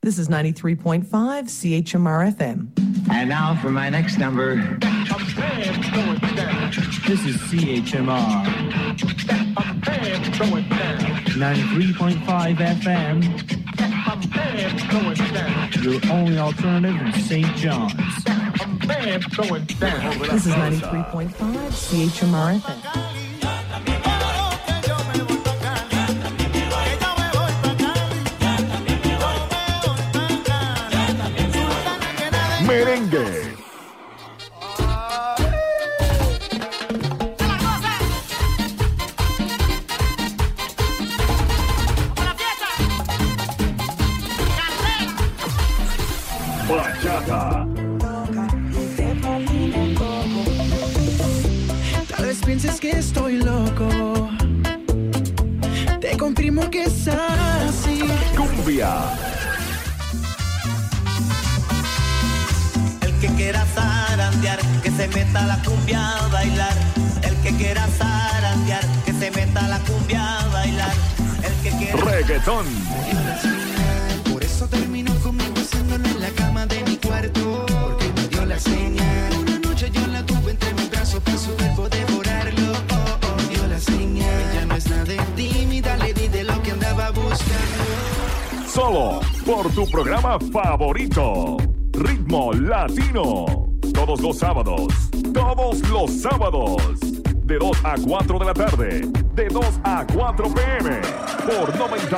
This is 93.5 CHMR FM. And now for my next number. This is CHMR 93.5 FM. Your only alternative in St. John's. This is 93.5 CHMR FM. Merengue. Bachata. Tal vez pienses que estoy loco. Te confirmo que es así. Cumbia. El que quiera zarandear, que se meta a la cumbia a bailar. El que quiera zarandear, que se meta a la cumbia a bailar. El que quiera... Reggaetón. Por eso terminó conmigo haciéndolo en la cama de mi cuarto. Porque me dio la señal. Una noche yo la tuve entre mis brazos para su cuerpo devorarlo. Oh, oh, dio la señal. Ella no es nada tímida, le di de lo que andaba buscando. Solo por tu programa favorito. Ritmo Latino. Todos los sábados. De 2 a 4 de la tarde. De 2 a 4 p.m. Por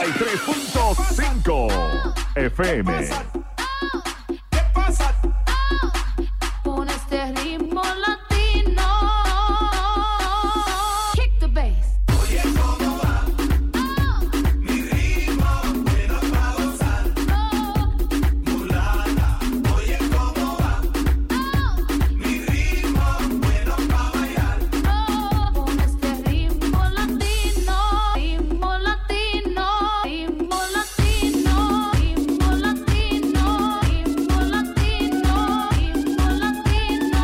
93.5 FM. ¿Qué pasa? Pon este ritmo latino. Kick the bass. Oye, ¿cómo va? Mi ritmo bueno pa' gozar. Mulata, oye, ¿cómo va? Mi ritmo bueno pa' bailar. Pon este ritmo latino. Ritmo latino. Ritmo latino. Ritmo latino. Ritmo latino. Ritmo latino.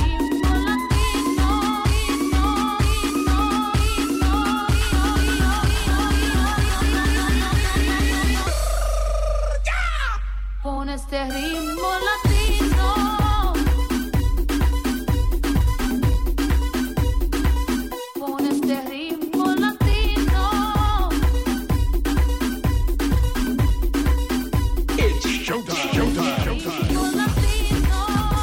Pon este ritmo latino. Pon este ritmo latino. It's showtime. Ritmo latino.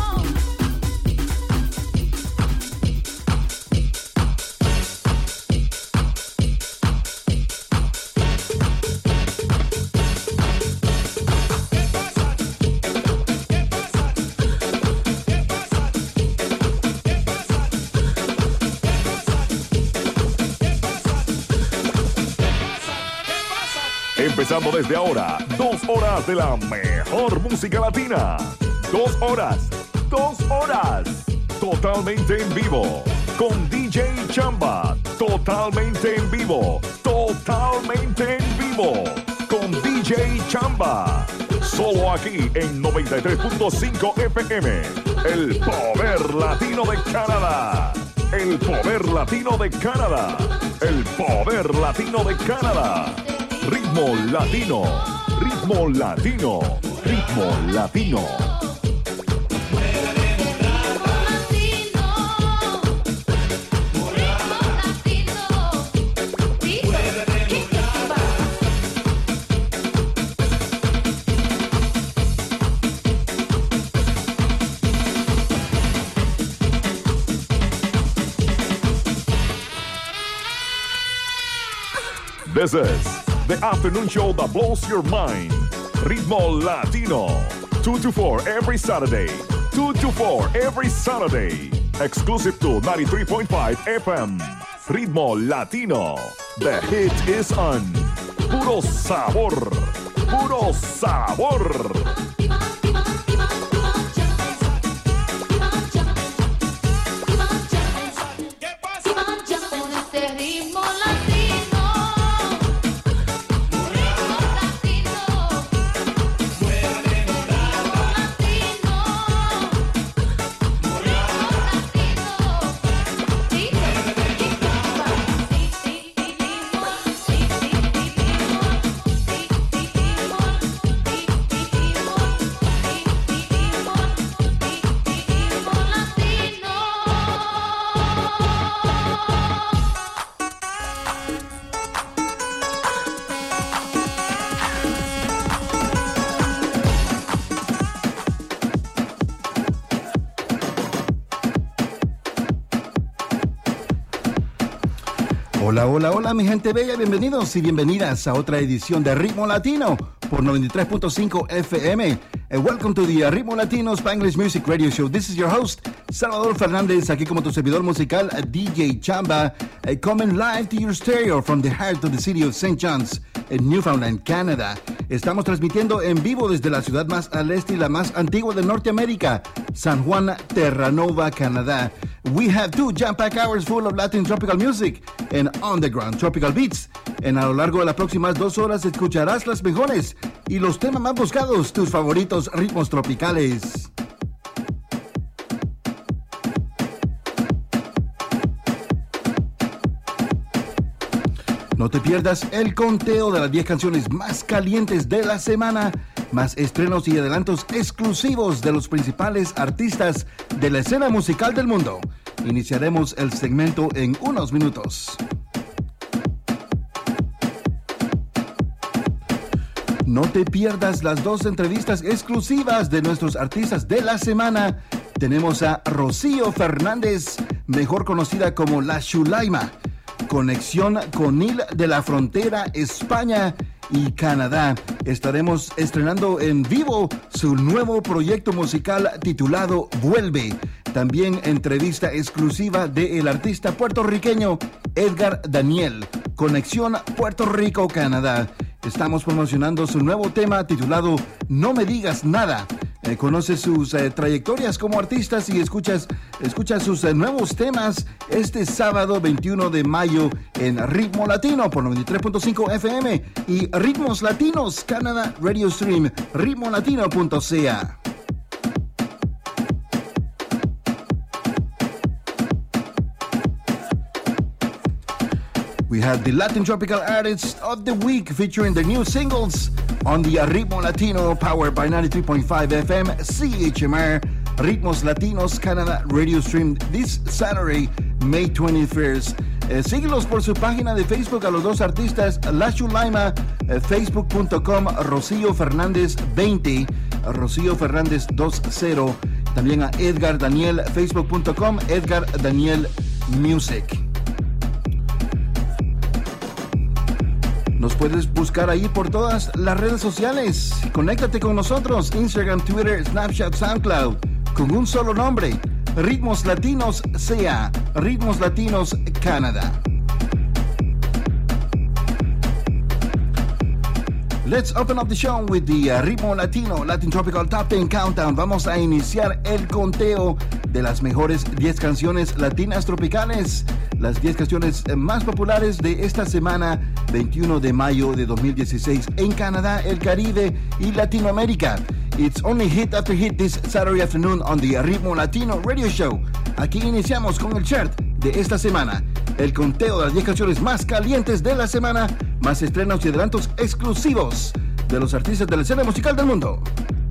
Empezando desde ahora, 2 horas de la mejor música latina. 2 horas. Totalmente en vivo. Con DJ Chamba. Totalmente en vivo. Con DJ Chamba. Solo aquí en 93.5 FM. El poder latino de Canadá. El poder latino de Canadá. Ritmo latino. This is the afternoon show that blows your mind. Ritmo Latino. 2 to 4 every Saturday. Exclusive to 93.5 FM. Ritmo Latino. The hit is on. Puro sabor. Pon este ritmo latino. Hola, hola, hola, mi gente bella, bienvenidos y bienvenidas a otra edición de Ritmo Latino por 93.5 FM. And welcome to the Ritmo Latino Spanglish Music Radio Show. This is your host, Salvador Fernández, aquí como tu servidor musical, DJ Chamba, coming live to your stereo from the heart of the city of St. John's en Newfoundland, Canadá. Estamos transmitiendo en vivo desde la ciudad más al este y la más antigua de Norteamérica, San Juan, Terranova, Canadá. We have 2 jam-packed hours full of Latin tropical music and underground tropical beats. A lo largo de las próximas 2 horas escucharás las mejores y los temas más buscados, tus favoritos ritmos tropicales. No te pierdas el conteo de las 10 canciones más calientes de la semana, más estrenos y adelantos exclusivos de los principales artistas de la escena musical del mundo. Iniciaremos el segmento en unos minutos. No te pierdas las 2 entrevistas exclusivas de nuestros artistas de la semana. Tenemos a Rocío Fernández, mejor conocida como La Chulaima. Conexión con Nil de la Frontera, España y Canadá. Estaremos estrenando en vivo su nuevo proyecto musical titulado Vuelve. También entrevista exclusiva del artista puertorriqueño Edgar Daniel. Conexión Puerto Rico, Canadá. Estamos promocionando su nuevo tema titulado No Me Digas Nada. Conoce sus trayectorias como artistas y escucha sus nuevos temas este sábado 21 de mayo en Ritmo Latino por 93.5 FM y Ritmos Latinos Canadá Radio Stream, ritmolatino.ca. We have the Latin Tropical Artists of the Week featuring the new singles on the Ritmo Latino powered by 93.5 FM CHMR Ritmos Latinos Canada Radio Stream this Saturday, May 21st. Síguelos por su página de Facebook a los 2 artistas, La Chulaima, facebook.com, Rocío Fernández 20, Rocío Fernández 20. También a Edgar Daniel, facebook.com, Edgar Daniel Music. Nos puedes buscar ahí por todas las redes sociales. Conéctate con nosotros, Instagram, Twitter, Snapchat, SoundCloud, con un solo nombre, Ritmos Latinos CA, Ritmos Latinos Canadá. Let's open up the show with the Ritmo Latino Latin Tropical Top 10 Countdown. Vamos a iniciar el conteo de las mejores 10 canciones latinas tropicales, las 10 canciones más populares de esta semana, 21 de mayo de 2016, en Canadá, el Caribe y Latinoamérica. It's only hit after hit this Saturday afternoon on the Ritmo Latino Radio Show. Aquí iniciamos con el chart de esta semana, el conteo de las 10 canciones más calientes de la semana, más estrenos y adelantos exclusivos de los artistas de la escena musical del mundo.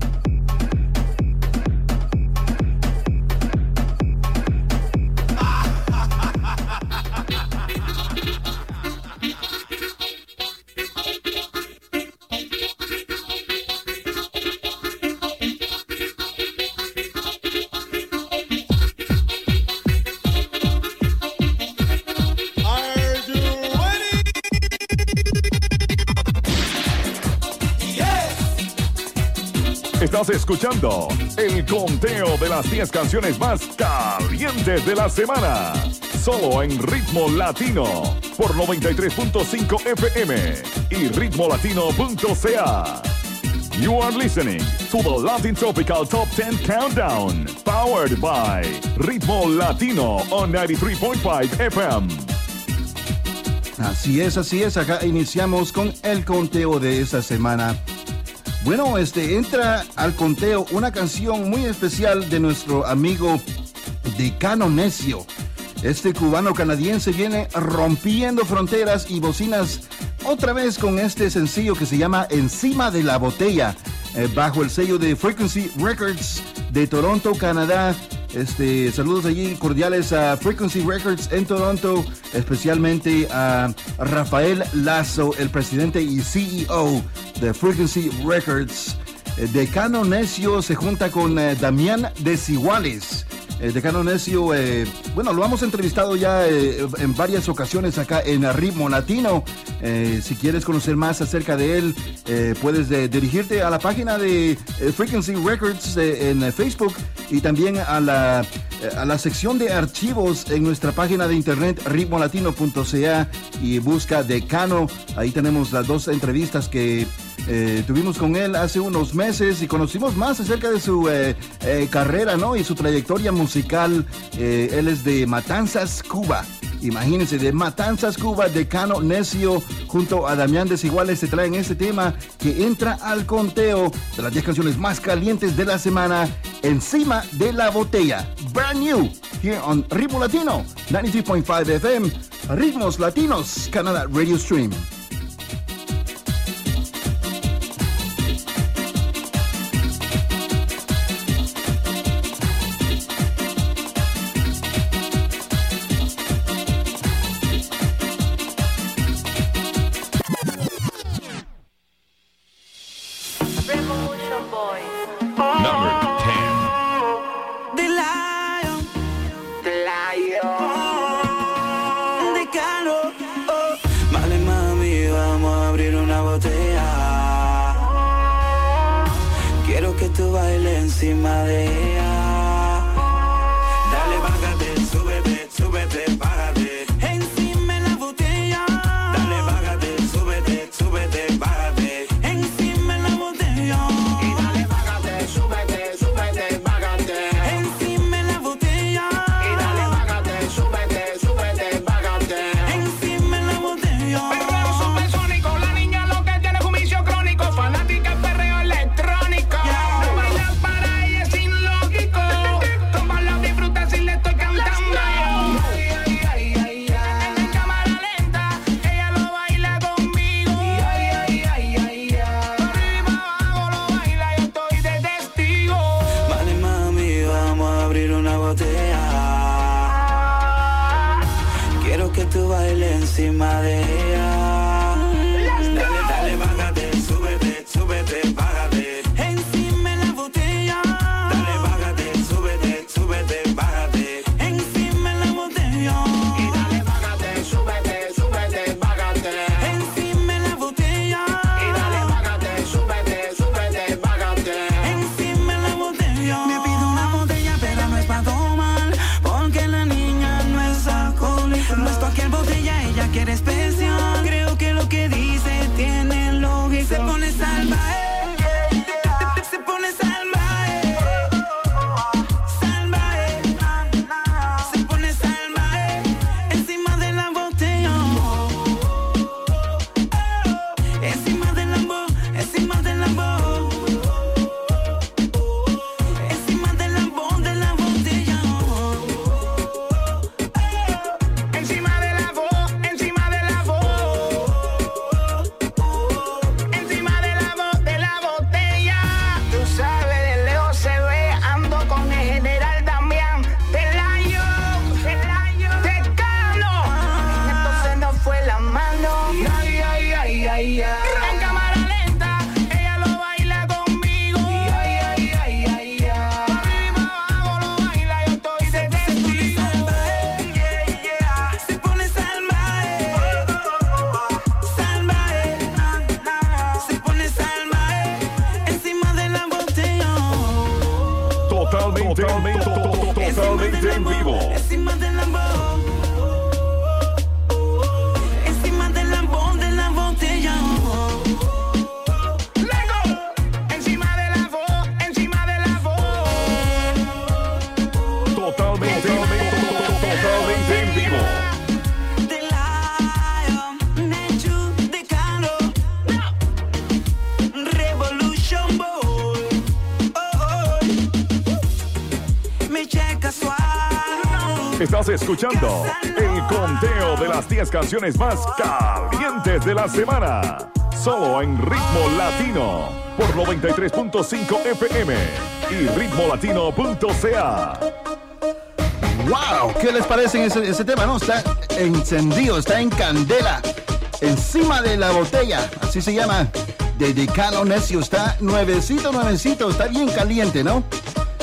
Estás escuchando el conteo de las 10 canciones más calientes de la semana. Solo en Ritmo Latino por 93.5 FM y ritmolatino.ca. You are listening to the Latin Tropical Top 10 Countdown, powered by Ritmo Latino on 93.5 FM. Así es, acá iniciamos con el conteo de esta semana. Bueno, entra al conteo una canción muy especial de nuestro amigo Decano Necio. Este cubano canadiense viene rompiendo fronteras y bocinas otra vez con este sencillo que se llama Encima de la Botella, bajo el sello de Frequency Records de Toronto, Canadá. Saludos allí cordiales a Frequency Records en Toronto, especialmente a Rafael Lazo, el presidente y CEO de Frequency Records. Decano Necio se junta con Damián Desiguales, Decano Necio, bueno, lo hemos entrevistado ya en varias ocasiones acá en Ritmo Latino. Si quieres conocer más acerca de él, puedes dirigirte a la página de Frequency Records en Facebook y también a la sección de archivos en nuestra página de internet ritmolatino.ca y busca Decano. Ahí tenemos las 2 entrevistas que tuvimos con él hace unos meses y conocimos más acerca de su carrera, ¿no? Y su trayectoria musical. Él es de Matanzas, Cuba. Imagínense, de Matanzas, Cuba, Decano Necio junto a Damián Desiguales se traen este tema que entra al conteo de las 10 canciones más calientes de la semana, Encima de la Botella. Brand new, here on Ritmo Latino, 93.5 FM, Ritmos Latinos, Canadá Radio Stream. Encima de ella, dale, bájate, súbete, súbete, bájate. Encima de la botella, dale, bájate, súbete, súbete, bájate. Encima de la botella, y dale, bájate, súbete, súbete, bájate. Encima de la botella, y dale, bájate, súbete, súbete, bájate. Encima de la botella. Perreo supersónico, la niña lo que tiene es un vicio crónico, fanática del perreo electrónico. No bailar para ella es ilógico. Como la disfruta si le estoy cantando. En cámara lenta, ella lo baila conmigo. Arriba abajo lo baila, yo estoy de testigo. Vale, mami, vamos a abrir una botella. Quiero que tú bailes encima de ella. Dale, dale, bájate, súbete, súbete, bájate. Encima de la botella. Dale, bájate, súbete, súbete, bájate. Encima de la botella. Y dale, bájate, súbete, súbete, bájate. Encima de la botella. Y dale, bájate, súbete, súbete, bájate. Encima de la botella. Me pido una botella, pero no es para tomar, porque la niña no es alcohólica. No es cualquier botella, ella quiere especial. Creo que lo que dice tiene lógica. Se pone salvaje, se pone salvaje, salvaje, se pone salvaje encima de la botella, encima de la encima de la encima de la botella. Encima de la voz, encima de la voz. Encima de la voz de la botella. Tú sabes, de lejos se ve, ando con el general Damián Pelayo, Decano. Entonces no fue la mano. En cámara lenta, ella lo baila conmigo. Arriba abajo lo baila, yo estoy de testigo. Se pone salvaje, salvaje, se pone salvaje encima de la botella, Totalmente en vivo. encima de la encima de la botella. Lego. Encima de la voz, encima de la voz. Totalmente en vivo. The Lion, Nechu, Decano, Revolution Boy. Me checa suave. Estás escuchando el conteo de las 10 canciones más calientes de la semana. Solo en Ritmo Latino por 93.5 FM y ritmolatino.ca. ¡Wow! ¿Qué les parece ese tema? No, está encendido, está en candela. Encima de la botella, así se llama, de Decano Necio. Está nuevecito, está bien caliente, ¿no?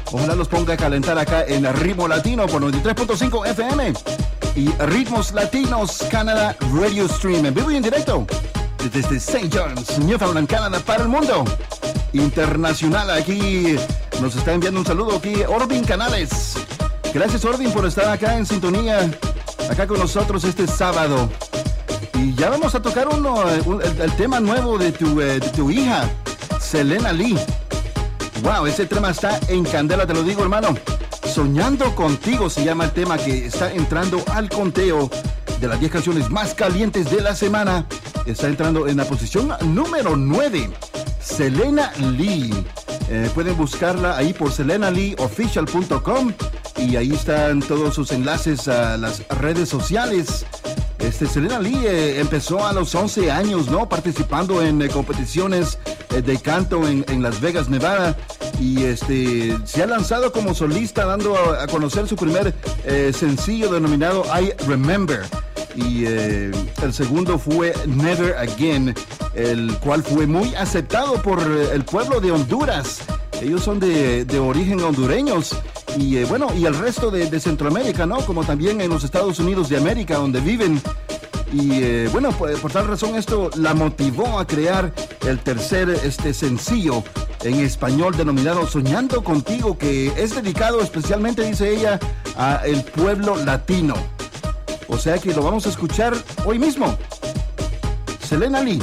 Ojalá los ponga a calentar acá en Ritmo Latino por 93.5 FM y Ritmos Latinos Canadá Radio Stream en vivo y en directo desde St. John's, Newfoundland, Canadá, para el mundo internacional. Aquí nos está enviando un saludo aquí Orvin Canales. Gracias, Orvin, por estar acá en sintonía, acá con nosotros este sábado. Y ya vamos a tocar el tema nuevo de tu hija, Selena Lee. Wow, ese tema está en candela, te lo digo, hermano. Soñando contigo se llama el tema que está entrando al conteo de las 10 canciones más calientes de la semana. Está entrando en la posición número 9. Selena Lee. Pueden buscarla ahí por selenaleeofficial.com y ahí están todos sus enlaces a las redes sociales. Selena Lee empezó a los 11 años, ¿no? Participando en competiciones de canto en Las Vegas, Nevada. Y se ha lanzado como solista, dando a conocer su primer sencillo denominado I Remember. Y el segundo fue Never Again, el cual fue muy aceptado por el pueblo de Honduras. Ellos son de origen hondureños. Y bueno, y el resto de Centroamérica, ¿no? Como también en los Estados Unidos de América, donde viven. Y bueno, por tal razón esto la motivó a crear el tercer sencillo en español denominado Soñando Contigo, que es dedicado especialmente, dice ella, a el pueblo latino. O sea que lo vamos a escuchar hoy mismo. Selena Lee.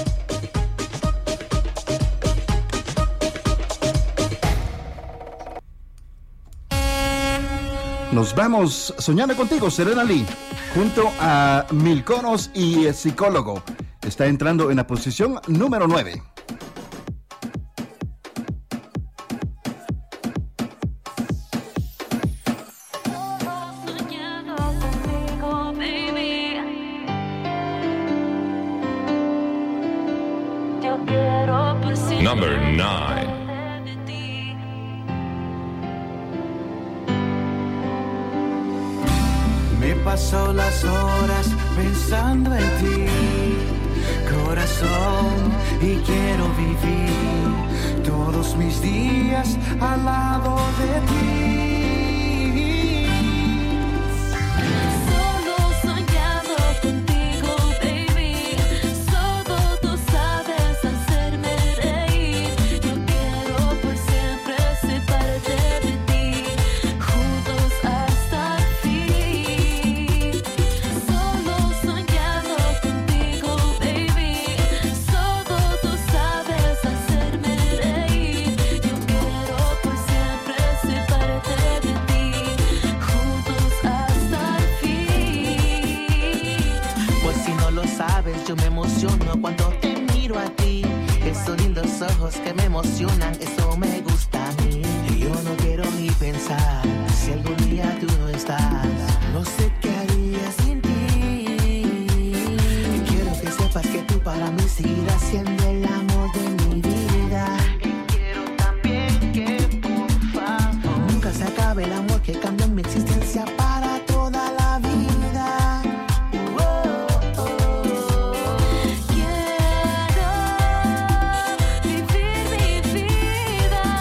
Nos vamos Soñando Contigo, Selena Lee, junto a Milconos y Psicólogo. Está entrando en la posición número 9. Number 9. Me paso las horas pensando en ti, corazón, y quiero vivir todos mis días al lado de ti. Solo soñando contigo, baby. Solo tú sabes hacerme reír. Yo quiero por siempre ser parte de ti, juntos hasta el fin. Solo soñando contigo, baby. Solo tú sabes hacerme reír. Yo quiero por siempre ser parte de ti, juntos hasta el fin. Pues si no lo sabes, yo me emociono cuando te miro a ti. Esos lindos ojos que me emocionan, eso me gusta a mí. Y yo no quiero ni pensar si algún día tú no estás. No sé qué haría sin ti. Y quiero que sepas que tú para mí seguirás siendo el amor de mi vida. Y quiero también que por favor nunca se acabe el amor que cambia mi existencia para toda la vida. Quiero vivir mi vida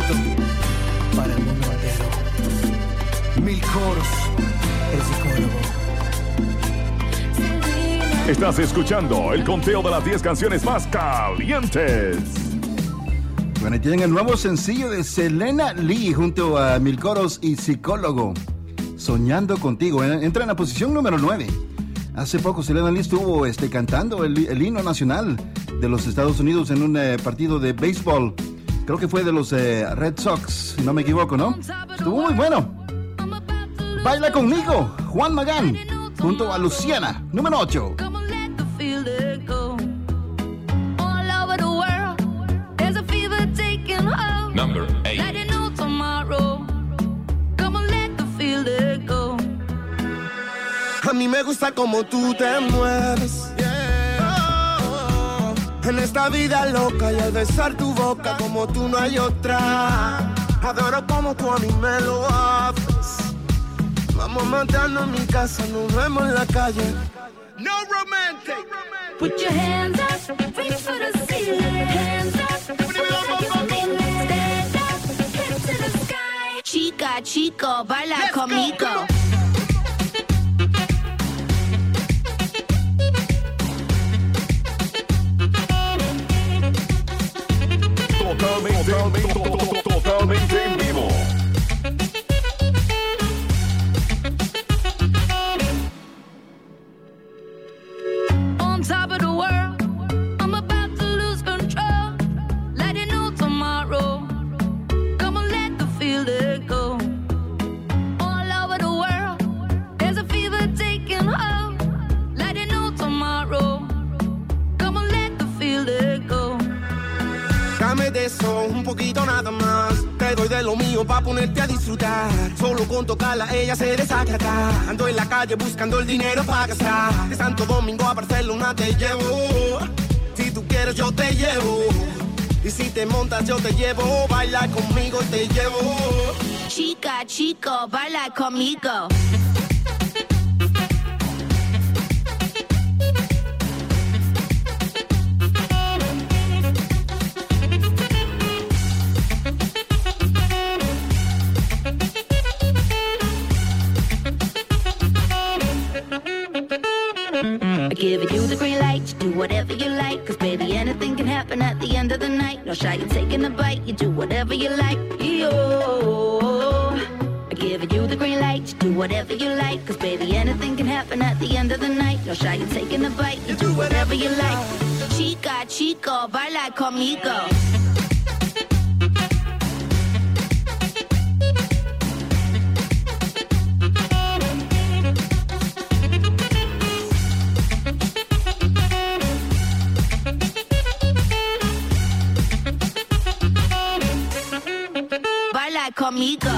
esto para el mundo entero. 1000 coros, el psicólogo. Estás escuchando el conteo de las 10 canciones más calientes. Bueno, y tienen el nuevo sencillo de Selena Lee junto a Mil Coros y Psicólogo, Soñando Contigo. Entra en la posición número 9. Hace poco Selena Lee estuvo cantando el himno nacional de los Estados Unidos en un partido de béisbol. Creo que fue de los Red Sox, si no me equivoco, ¿no? Estuvo muy bueno. Baila Conmigo, Juan Magán junto a Luciana, número 8. Number 8. A mí me gusta como tú te mueves, yeah. En esta vida loca y al besar tu boca como tú no hay otra. Adoro como tú a mí me lo haces. Vamos matando en mi casa, nos vemos en la calle. No romantic. Put your hands up, reach for the ceiling. Hands up, stand up, head to the sky. Chica, chico, baila Let's conmigo. go. Totalmente en vivo. On top of the world, I'm about to lose control. Let it know tomorrow. Come on, let the feeling go. All over the world, there's a fever taking hold. Let it know tomorrow. Come on, let the feeling go. Dame de eso, un poquito nada más. Te doy de lo mío pa' ponerte a disfrutar. Solo con tocarla ella se desacata. Ando en la calle buscando el dinero pa' gastar. De Santo Domingo a Barcelona te llevo. Si tú quieres yo te llevo. Y si te montas yo te llevo. Baila conmigo y te llevo. Chica, chico, baila conmigo. Giving you the green light to do whatever you like. Cause baby, anything can happen at the end of the night. No shy in taking a bite, you do whatever you like. Yo, giving you the green light to do whatever you like. Cause baby, anything can happen at the end of the night. No shy in taking a bite, you do whatever you like. Chica, chico, baila conmigo. Baila conmigo.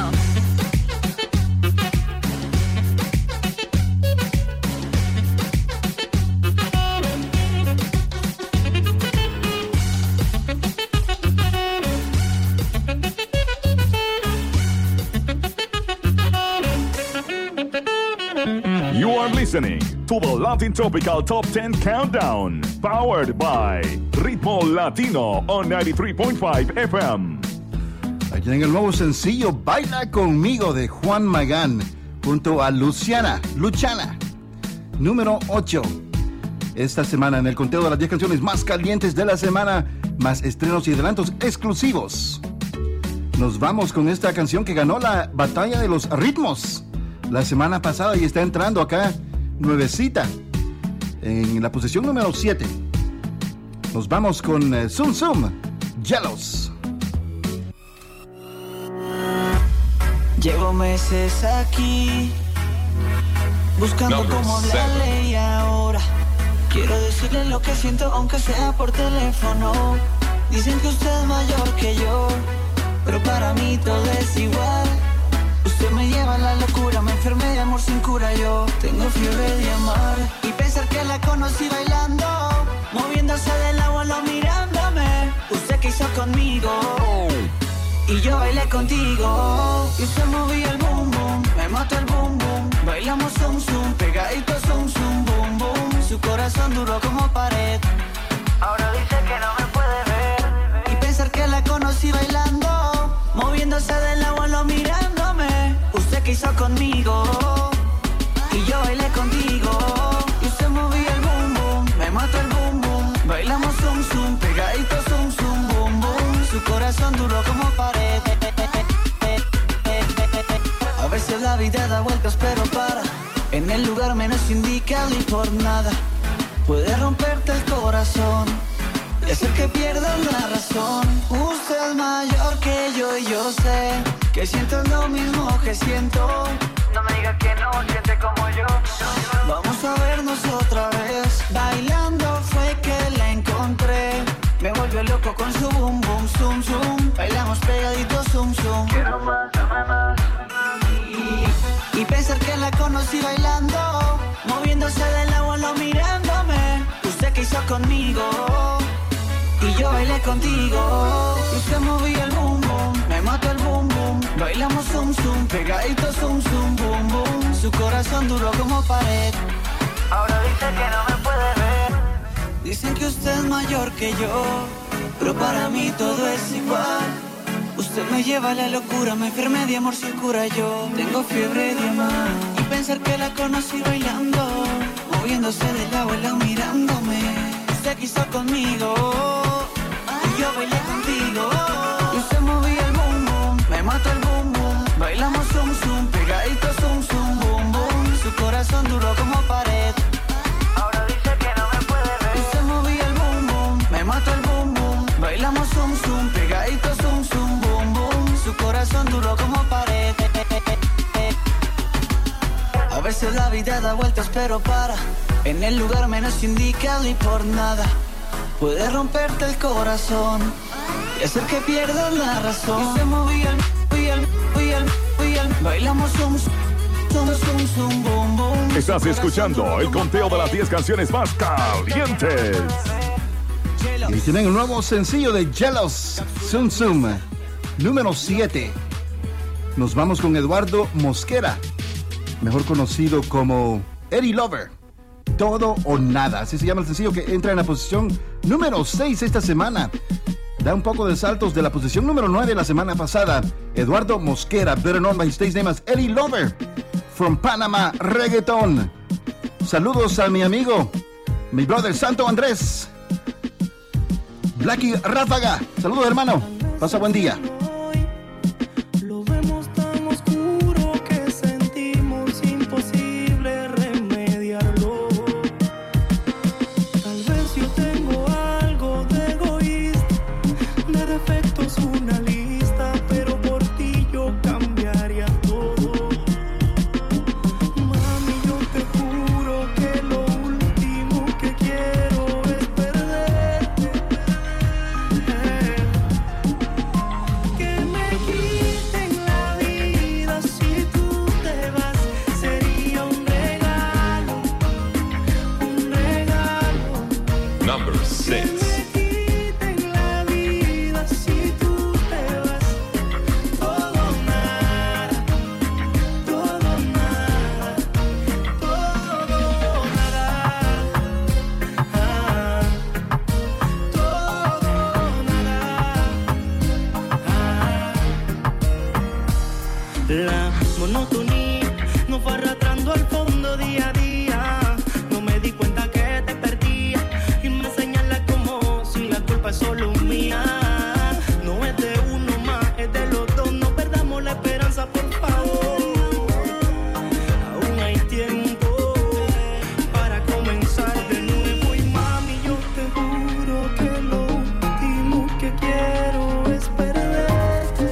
You are listening to the Latin Tropical Top 10 Countdown, powered by Ritmo Latino on 93.5 FM. Aquí tienen el nuevo sencillo Baila Conmigo de Juan Magán junto a Luciana, número 8. Esta semana en el conteo de las 10 canciones más calientes de la semana, más estrenos y adelantos exclusivos. Nos vamos con esta canción que ganó la batalla de los ritmos la semana pasada y está entrando acá nuevecita en la posición número 7. Nos vamos con Zum Zum, Jealous. Llevo meses aquí buscando cómo hablarle y ahora quiero decirle lo que siento aunque sea por teléfono. Dicen que usted es mayor que yo, pero para mí todo es igual. Usted me lleva a la locura, me enfermé de amor sin cura. Yo tengo fiebre de amar y pensar que la conocí bailando, moviéndose del agua, mirándome. ¿Usted qué hizo conmigo? Y yo bailé contigo. Y usted movía el boom boom, me mató el boom boom. Bailamos zum zum, pegadito zum zum boom boom. Su corazón duro como pared, ahora dice que no me puede ver. Y pensar que la conocí bailando, zoom zoom, pegadito zoom zoom, boom boom. Su corazón duro como pared. A veces la vida da vueltas pero para. En el lugar menos indicado y por nada puede romperte el corazón y hacer que pierdas la razón. Usted es mayor que yo y yo sé que sientes lo mismo que siento. No me digas que no siente como yo. Vamos a vernos otra vez. Bailando fue que la encontré. Me volvió loco con su boom boom zoom zoom. Bailamos pegaditos zoom zoom. Quiero más, dame más. Y pensar que la conocí bailando, moviéndose del agua, mirándome. Usted que hizo conmigo y yo bailé contigo. Y usted movía el boom boom, me mató el boom boom. Bailamos zoom zoom, pegadito zoom zoom, boom boom. Su corazón duro como pared. Ahora dice que no me puede ver. Dicen que usted es mayor que yo, pero para mí todo es igual. Usted me lleva a la locura, me enfermé de amor sin cura. Yo tengo fiebre de amar. Y pensar que la conocí bailando, moviéndose de lado a lado mirándome. Usted quiso conmigo y yo bailé contigo. Y usted movía el boom boom, me mató el boom boom. Bailamos zoom zoom, pegadito zoom zoom, boom boom. Su corazón duro como pared. Ahora dice que no me puede ver. Y usted movía el boom boom, me mató el boom boom. Bailamos zoom zoom, pegadito zoom zoom, boom boom. Su corazón duro como pared. A veces la vida da vueltas pero para. En el lugar menos indicado y por nada puede romperte el corazón y hacer que pierdas la razón. Y se movía bailamos zoom zoom zoom, boom boom. Estás escuchando el conteo de las 10 canciones más calientes. Y tienen un nuevo sencillo de Jealous, Zoom Zoom, número 7. Nos vamos con Eduardo Mosquera, mejor conocido como Eddie Lover. Todo o nada, así se llama el sencillo, que entra en la posición número 6 esta semana. Da un poco de saltos de la posición número 9 la semana pasada. Eduardo Mosquera, better known by his stage name as Eddie Lover, from Panama Reggaeton. Saludos a mi amigo, mi brother Santo Andrés, Blacky Ráfaga. Saludos, hermano. Pasa buen día. Lo vemos tan oscuro que sentimos imposible remediarlo. Tal vez yo tengo algo de egoísta, de defectos una lista, pero por ti yo cambiaría todo. Mami, yo te juro que lo último que quiero es perderte. Que me quiten la vida si tú te vas, sería un regalo, un regalo. Number 6. Que me quiten la vida si tú te vas, todo nada, todo nada, todo nada, todo nada. La monotonía nos fue arrastrando al fondo día a día. No me di cuenta que te perdía y me señala como si la culpa es solo mía. No es de uno más, es de los dos. No perdamos la esperanza, por favor. Aún hay tiempo para comenzar de nuevo. Y mami, yo te juro que lo último que quiero es perderte.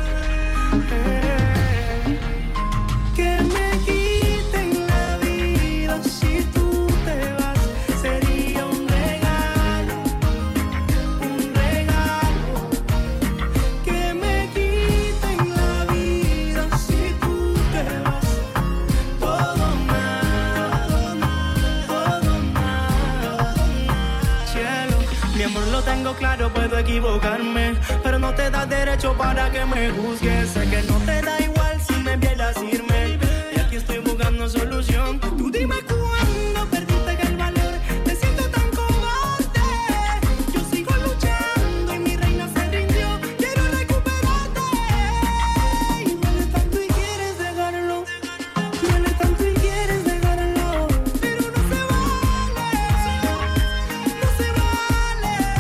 Que me quiten la vida si tú te vas, sería un regalo, un regalo. Que me quiten la vida si tú te vas, todo nada, todo nada. Cielo, mi amor, lo tengo claro, puedo equivocarme, pero no te da derecho para que me juzgues. Sé que no te da igual si me vieras irme, y aquí estoy buscando solución. Tú dime cuándo perdiste el valor, te siento tan cobarde. Yo sigo luchando y mi reina se rindió. Quiero recuperarte. Y duele tanto y quieres dejarlo, duele tanto y quieres dejarlo, pero no se vale, no se vale.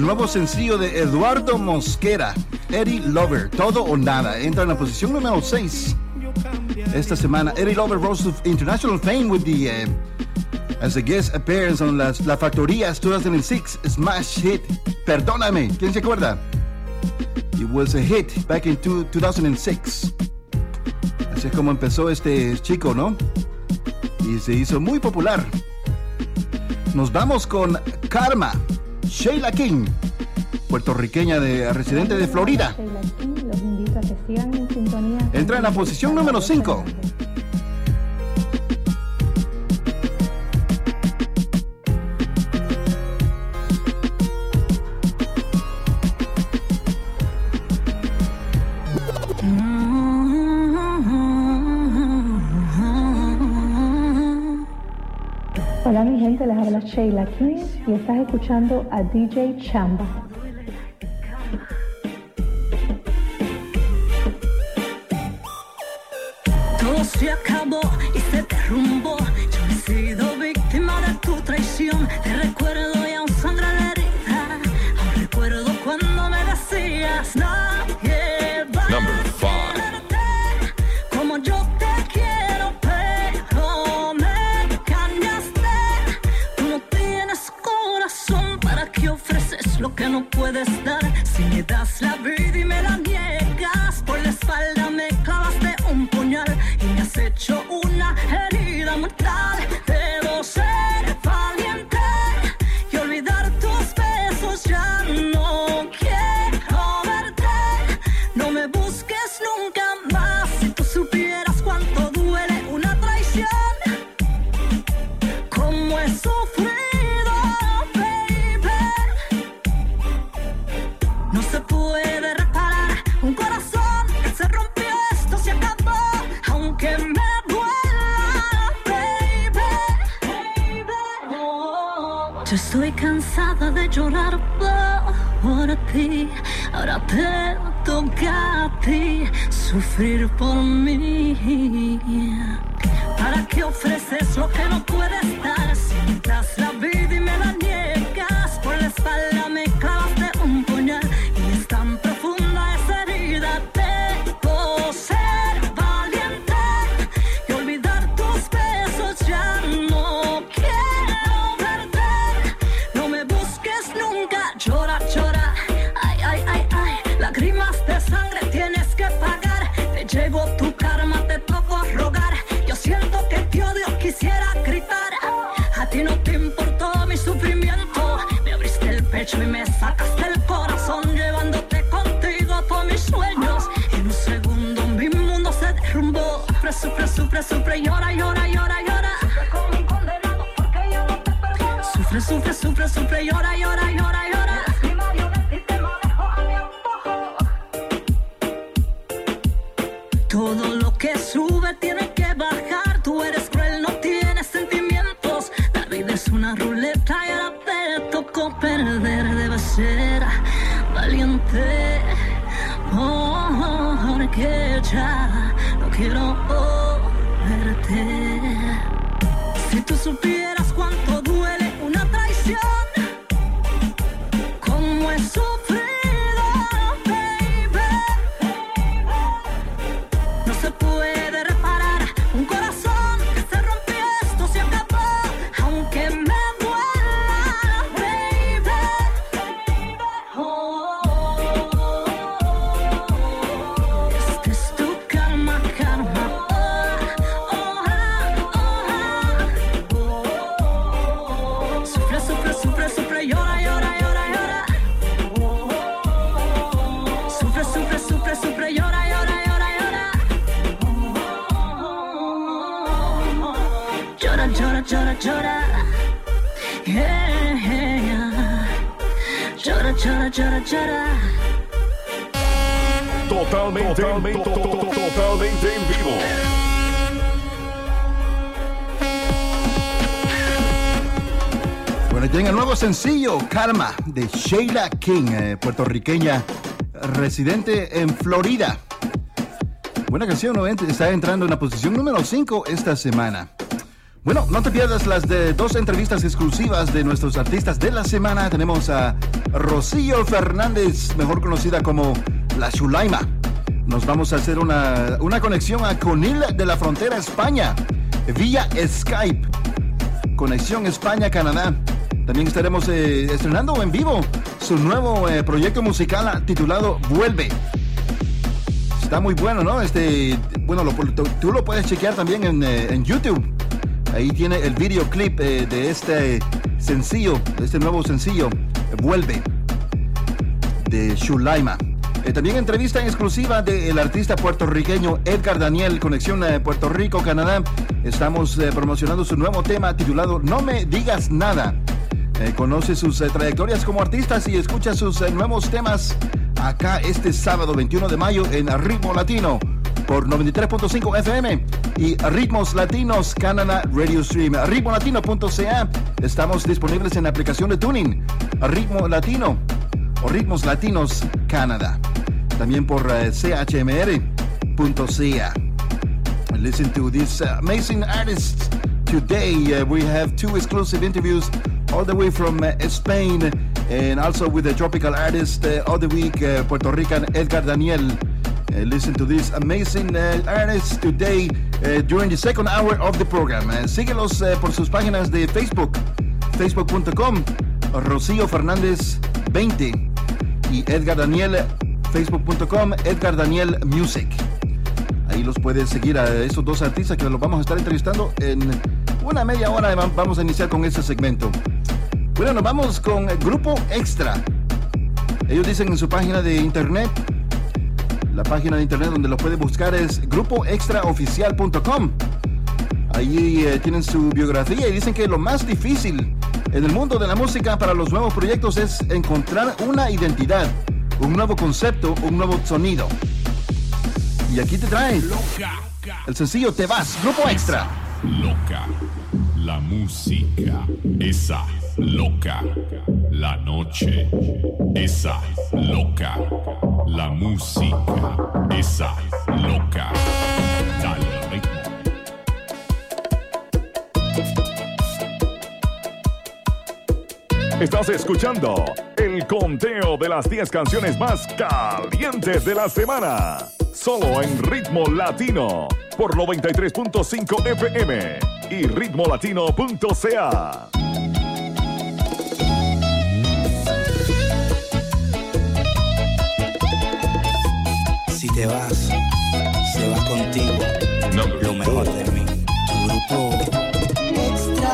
nuevo sencillo de Eduardo Mosquera, Eddie Lover, Todo o Nada. Entra en la posición número 6 esta semana. Eddie Lover rose to international fame with the as a guest appearance on La Factoría's 2006 smash hit Perdóname. ¿Quién se acuerda? It was a hit back in 2006. Así es como empezó este chico, ¿no? Y se hizo muy popular. Nos vamos con Karma, Sheila King, puertorriqueña residente de Florida. Sheila King, los invito a que sigan en sintonía. Entra en la posición número 5. Hola mi gente, les habla Sheila King y estás escuchando a DJ Chamba. Todo se acabó y se derrumbó. Yo he sido víctima de tu traición. Te recuerdo y aún sangra la herida. Aún recuerdo cuando me decías nadie va a quererte como yo te quiero, pero me engañaste. Tú no tienes corazón, ¿para qué ofreces lo que no puedes dar? Si me das la vida y me la niegas, por la espalda me clavaste un puñal y me has hecho una herida mortal. Debo ser valiente y olvidar tus besos. Ya no quiero verte, no me busques nunca más. Si tú supieras cuánto duele una traición, cómo he sufrido, baby. No se puede reparar un corazón que se rompió, esto se acabó, aunque me duela, baby. Oh. Yo estoy cansada de llorar por ti, ahora te toca a ti sufrir por mí. ¿Para qué ofreces lo que no puedes dar? Si me das la vida y me la niegas, por la espalda me clavaste un puñal y es tan profunda esa herida. Debo ser valiente y olvidar tus besos. Ya no quiero verte, no me busques nunca. Llora, llora, ay, ay, ay, ay, lágrimas de sangre tienes que pagar. Te llevo tu karma, te toco rogar. Yo siento que te odio, quisiera gritar. A ti no te importó mi sufrimiento. Me abriste el pecho y me sacaste el corazón, llevándote contigo todos mis sueños. En un segundo mi mundo se derrumbó. Sufre, sufre, sufre, sufre, llora, llora, llora, llora. Sufre como un condenado porque yo no te perdono. Sufre, sufre, sufre, sufre, llora, llora, llora, llora. Mi marioneta te manejo a mi antojo. Todo lo que sube tiene que bajar. Tú eres cruel, no tienes sentimientos. La vida es una ruleta y ahora te tocó perder. Debes ser valiente, porque ya no quiero verte. Si tú supieras cuánto duele una traición, cómo he sufrido, baby. No se puede reparar un corazón que se rompió, esto se acabó, aunque me duela, baby. Este es tu karma, karma. Sufre, sufre, sufre, sufre, llora, llora, llora, llora. Sufre, sufre, sufre, sufre, llora, llora, llora, llora. Llora, llora, llora, llora. Yeah, yeah. Llora, llora, llora, llora. Totalmente en vivo. Bueno, llega el nuevo sencillo, Karma, de Sheila King, puertorriqueña, residente en Florida. Buena canción, ¿no? Está entrando en la posición número 5 esta semana. Bueno, no te pierdas las 2 entrevistas exclusivas de nuestros artistas de la semana. Tenemos a Rocío Fernández, mejor conocida como La Shulaima. Nos vamos a hacer una conexión a Conil de la Frontera, España, vía Skype. Conexión España-Canadá. También estaremos estrenando en vivo su nuevo proyecto musical titulado Vuelve. Está muy bueno, ¿no? Bueno, tú lo puedes chequear también en YouTube. Ahí tiene el videoclip de este sencillo, de este nuevo sencillo, Vuelve, de Shulaima. También entrevista en exclusiva del artista puertorriqueño Edgar Daniel, conexión Puerto Rico, Canadá. Estamos promocionando su nuevo tema titulado No Me Digas Nada. Conoce sus trayectorias como artistas y escucha sus nuevos temas acá este sábado 21 de mayo en Ritmo Latino por 93.5 FM y Ritmos Latinos Canada Radio Stream. ritmolatino.ca. Estamos disponibles en la aplicación de Tuning Ritmo Latino o Ritmos Latinos Canadá. También por chmr.ca. Listen to these amazing artists. Today we have two exclusive interviews all the way from Spain, and also with the tropical artist of the week, Puerto Rican Edgar Daniel. Listen to these amazing artists today during the second hour of the program. Síguelos por sus páginas de Facebook, facebook.com, Rocío Fernández 20, y Edgar Daniel, facebook.com, Edgar Daniel Music. Ahí los puedes seguir a esos dos artistas que los vamos a estar entrevistando en una media hora. Vamos a iniciar con este segmento. Bueno, nos vamos con el Grupo Extra. Ellos dicen en su página de internet, la página de internet donde lo puedes buscar es grupoextraoficial.com. Allí tienen su biografía y dicen que lo más difícil en el mundo de la música para los nuevos proyectos es encontrar una identidad, un nuevo concepto, un nuevo sonido. Y aquí te trae el sencillo Te Vas, Grupo Extra. Loca, la música, esa loca, la noche, esa loca, la música, esa loca. Dale ritmo. Estás escuchando el conteo de las 10 canciones más calientes de la semana. Solo en Ritmo Latino por 93.5 FM y ritmolatino.ca. Si te vas, se va contigo lo mejor de mí. Tu grupo extra.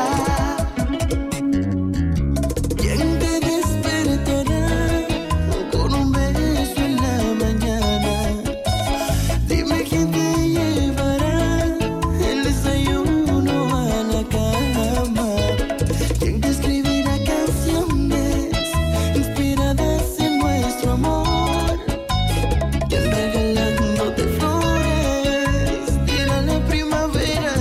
¿Quién te despertará con un beso en la mañana? Dime quién te llevará el desayuno a la cama. ¿Quién te escribirá canciones inspiradas en nuestro amor? ¿Quién regalándote flores dirá la primavera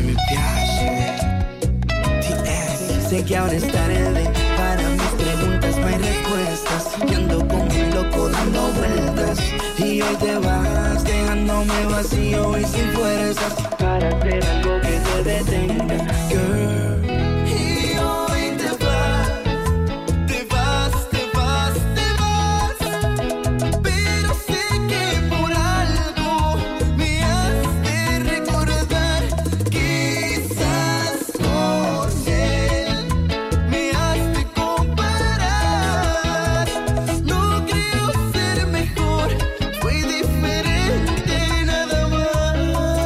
mi piace. TS. Sé que ahora es tarde, para mis preguntas no hay respuestas. Yo ando como un loco dando vueltas. Y hoy te vas dejándome vacío y sin fuerzas para hacer algo que te detenga, girl. Y hoy te vas, te vas, te vas, te vas. Pero sé que por algo me has de recordar. Quizás por él me has de comparar. No creo ser mejor, fue diferente nada más.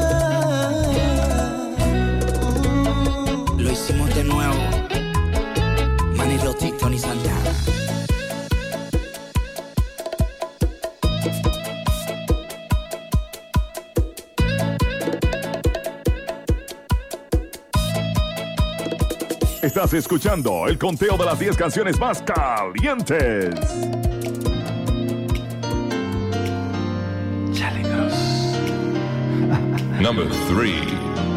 Lo hicimos de nuevo, Manny Roti, Tony Santana. Estás escuchando el conteo de las 10 canciones más calientes. Number 3.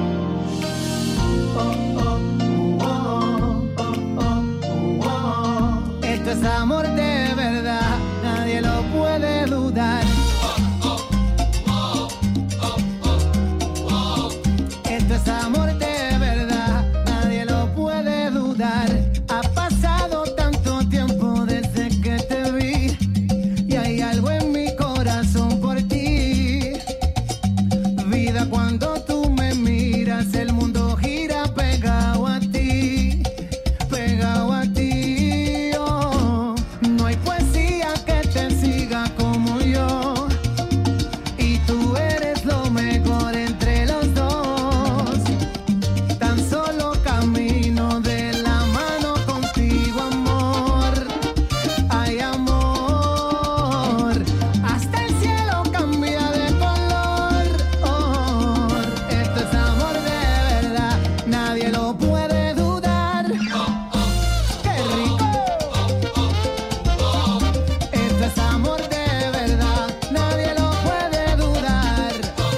Esto es amor de verdad, nadie lo puede dudar. Esto es amor de verdad, nadie lo puede dudar. Ha pasado tanto tiempo desde que te vi y hay algo en mi corazón por ti. Vida, cuando tú me miras, el mundo gira pegado a ti, pegado a ti. Oh, no hay poesía que te siga como yo, y tú eres lo mejor entre los dos. Tan solo camino de la mano contigo, amor. Ay, amor, hasta el cielo cambia de color. Oh, esto es amor de verdad, nadie lo puede dudar. ¡Qué rico! Esto es amor de verdad, nadie lo puede dudar.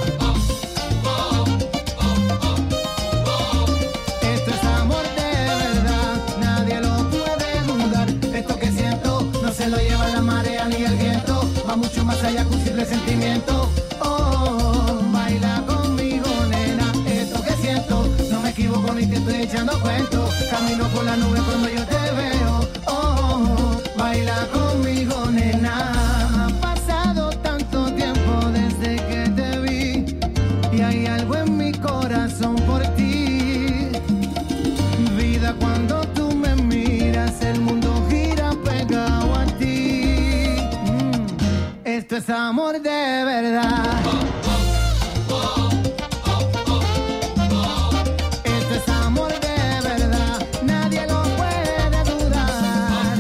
Esto es amor de verdad, nadie lo puede dudar. Esto que siento no se lo lleva la marea ni el viento, va mucho más allá que un simple sentimiento. Oh, baila conmigo, nena. Esto que siento, no me equivoco ni te estoy echando cuento. Camino por la nube cuando yo te veo. Oh, baila conmigo, nena. Ha pasado tanto tiempo desde que te vi y hay algo en mi corazón por ti. Vida, cuando tú me miras, el mundo gira pegado a ti. Esto es amor de verdad. Esto es amor de verdad, nadie lo puede dudar.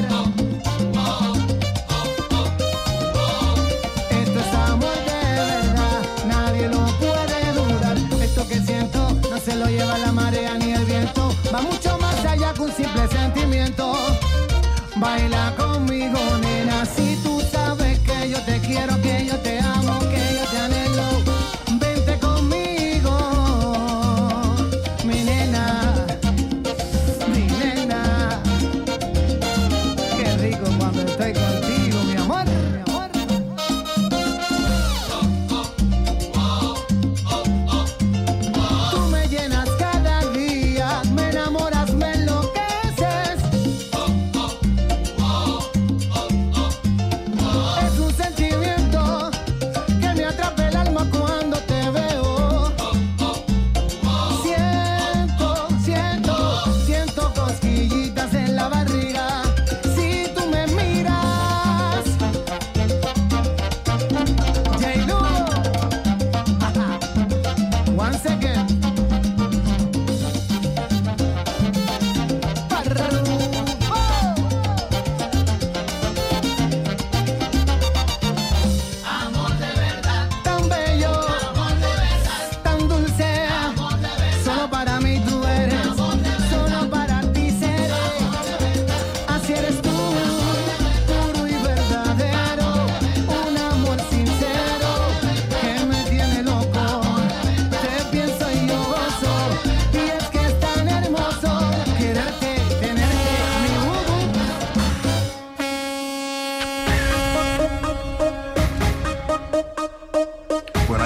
Esto es amor de verdad, nadie lo puede dudar. Esto que siento no se lo lleva la marea ni el viento, va mucho más allá que un simple sentimiento. Baila conmigo, nena, si tú sabes que yo te quiero, que yo te amo, que yo te anhelo. Vente conmigo, mi nena, mi nena. Qué rico cuando estoy contigo, mi amor, mi amor. Tú me llenas cada día, me enamoras, me enloqueces. Es un sentimiento que me atrapa el alma cuando te veo. Siento, siento, siento cosquillitas en la barriga si tú me miras. J-Lo, once again. Amor de verdad, tan bello, amor de verdad, tan dulce, amor de verdad, solo para mí tú eres, solo para ti seré, así eres tú, puro y verdadero, un amor sincero que me tiene loco, te pienso y yo gozo,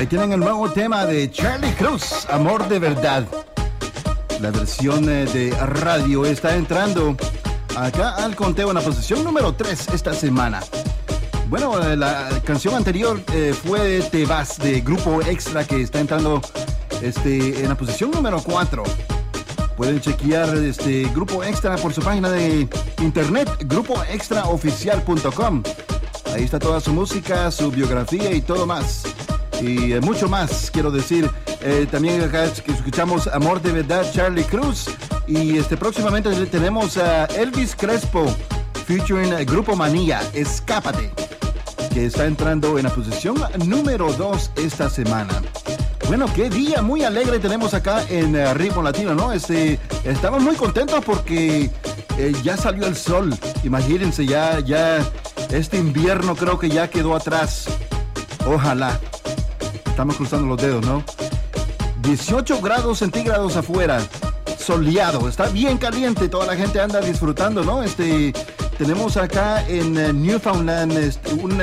Ahí tienen el nuevo tema de Charlie Cruz, Amor de Verdad. La versión de radio está entrando acá al conteo en la posición número 3 esta semana. Bueno, la canción anterior fue Te Vas de Grupo Extra, que está entrando en la posición número 4. Pueden chequear Grupo Extra por su página de internet, grupoextraoficial.com. Ahí está toda su música, su biografía y todo más. Y mucho más, quiero decir. También acá escuchamos Amor de Verdad, Charlie Cruz. Y próximamente tenemos a Elvis Crespo featuring Grupo Manía, Escápate, que está entrando en la posición número 2 esta semana. Bueno, qué día muy alegre tenemos acá en Ritmo Latino, ¿no? Estamos muy contentos porque ya salió el sol. Imagínense, ya este invierno creo que ya quedó atrás. Ojalá. Estamos cruzando los dedos, ¿no? 18 grados centígrados afuera. Soleado. Está bien caliente. Toda la gente anda disfrutando, ¿no? Tenemos acá en Newfoundland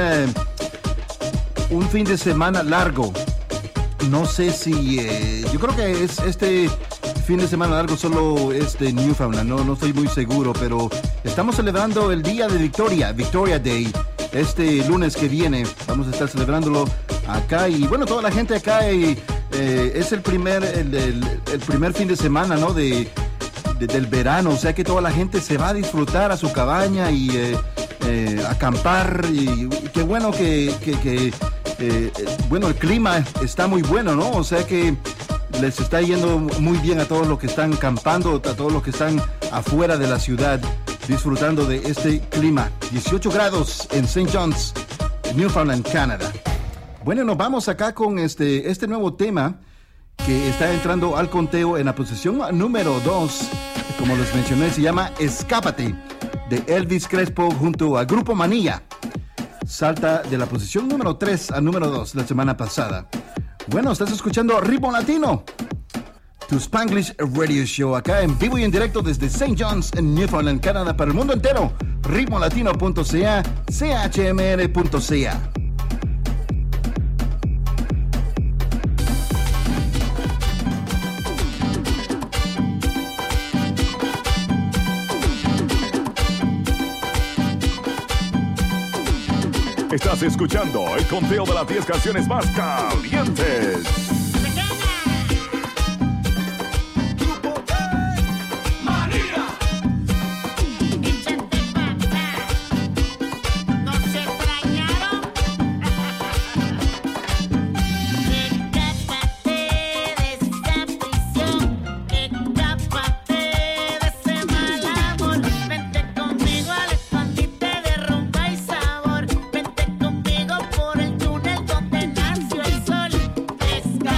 un fin de semana largo. No sé si... yo creo que es este fin de semana largo solo Newfoundland. No estoy muy seguro, pero estamos celebrando el Día de Victoria, Victoria Day. Este lunes que viene vamos a estar celebrándolo acá. Y bueno, toda la gente acá es el primer fin de semana, ¿no? del verano. O sea que toda la gente se va a disfrutar a su cabaña y acampar. Y qué bueno bueno, el clima está muy bueno, ¿no? O sea que les está yendo muy bien a todos los que están campando, a todos los que están afuera de la ciudad, disfrutando de este clima. 18 grados en St. John's, Newfoundland, Canadá. Bueno, nos vamos acá con este nuevo tema que está entrando al conteo en la posición número 2. Como les mencioné, se llama Escápate, de Elvis Crespo junto a Grupo Manía. Salta de la posición número 3 a número 2 la semana pasada. Bueno, estás escuchando Ritmo Latino, tu Spanglish Radio Show, acá en vivo y en directo desde St. John's, en Newfoundland, Canadá, para el mundo entero. ritmolatino.ca, chmr.ca. Estás escuchando el conteo de las 10 canciones más calientes. Escápate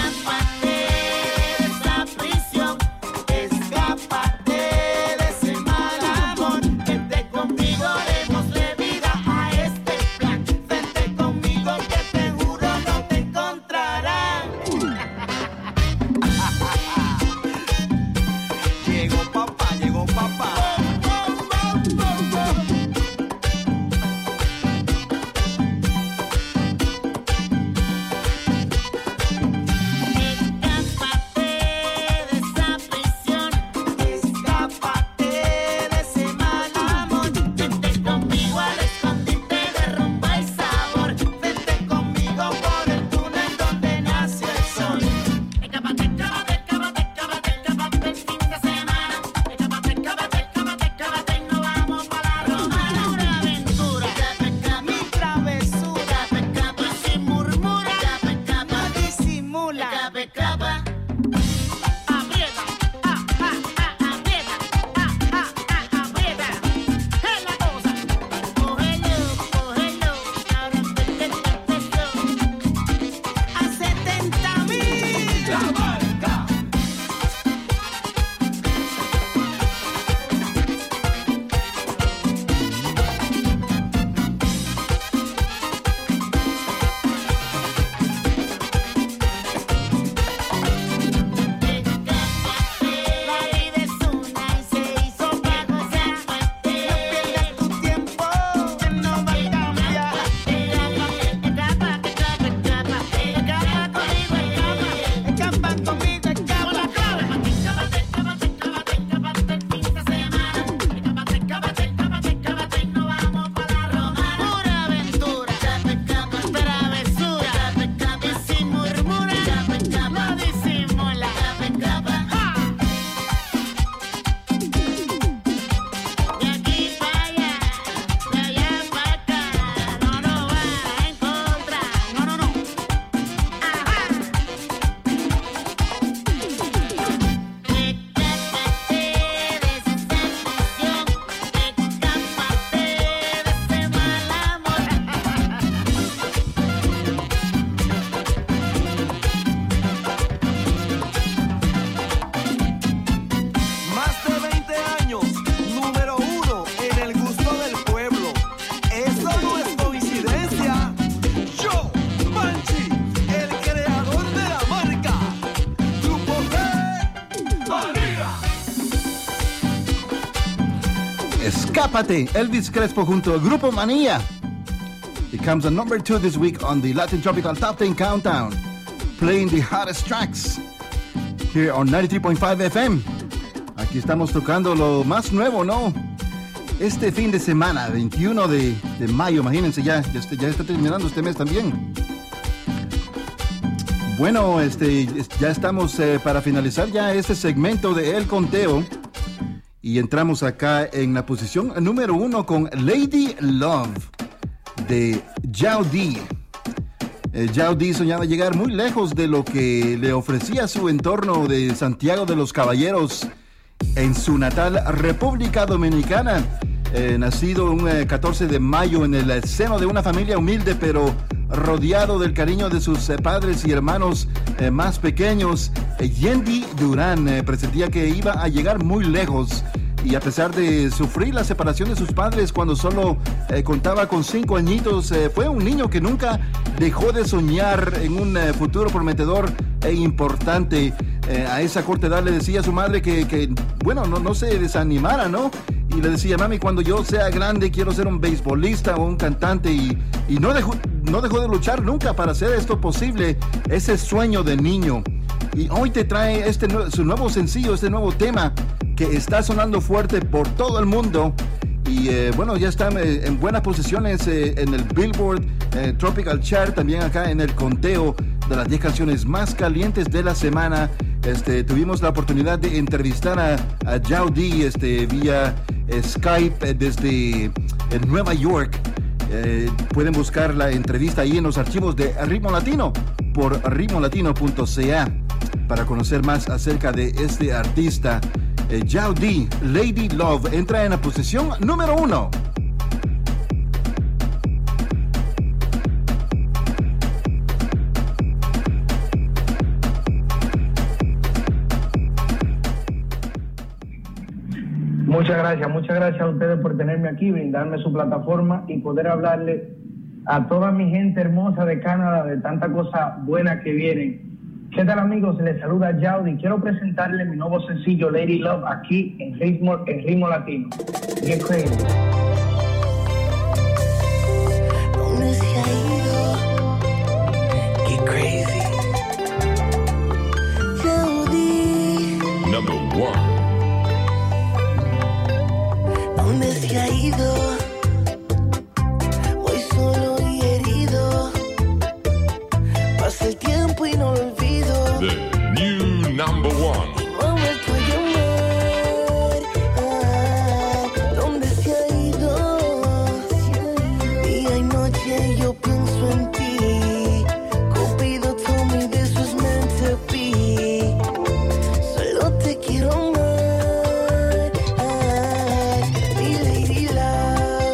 Escápate, Elvis Crespo junto al Grupo Manía. It comes on number 2 this week on the Latin Tropical Top 10 Countdown, playing the hottest tracks here on 93.5 FM. Aquí estamos tocando lo más nuevo, ¿no? Este fin de semana, 21 de mayo, imagínense, ya está terminando este mes también. Bueno, ya estamos para finalizar ya este segmento de El Conteo. Y entramos acá en la posición número 1 con Lady Love de Yao D. Yao D soñaba llegar muy lejos de lo que le ofrecía su entorno de Santiago de los Caballeros en su natal República Dominicana. Nacido un 14 de mayo en el seno de una familia humilde, pero rodeado del cariño de sus padres y hermanos más pequeños, Yendi Durán presentía que iba a llegar muy lejos. Y a pesar de sufrir la separación de sus padres cuando solo contaba con 5 añitos, fue un niño que nunca dejó de soñar en un futuro prometedor e importante. A esa corta edad le decía a su madre que bueno, no se desanimara, ¿no? Y le decía, mami, cuando yo sea grande quiero ser un beisbolista o un cantante. Y no dejó de luchar nunca para hacer esto posible, ese sueño de niño. Y hoy te trae su nuevo sencillo, este nuevo tema que está sonando fuerte por todo el mundo. Y bueno, ya está en buenas posiciones en el Billboard Tropical Chart, también acá en el conteo de las 10 canciones más calientes de la semana. Tuvimos la oportunidad de entrevistar a Yao D vía Skype desde Nueva York. Pueden buscar la entrevista ahí en los archivos de Ritmo Latino por ritmolatino.ca para conocer más acerca de este artista. Yao D, Lady Love, entra en la posición número 1. Muchas gracias a ustedes por tenerme aquí, brindarme su plataforma y poder hablarle a toda mi gente hermosa de Canadá de tanta cosa buena que vienen. ¿Qué tal, amigos? Les saluda Yao D. Quiero presentarle mi nuevo sencillo Lady Love aquí en Ritmo Latino. Get crazy. ¿Dónde se ha ido? Get crazy. Yao D. Number 1. ¿Dónde se ha ido? Voy solo y herido. Pasa el tiempo y no lo olvido. The new number 1. No me puedo llamar. ¿Dónde se ha ido? Día y noche yo pienso en ti. Cupido told me this was meant to be. Solo te quiero amar. Mi lady love.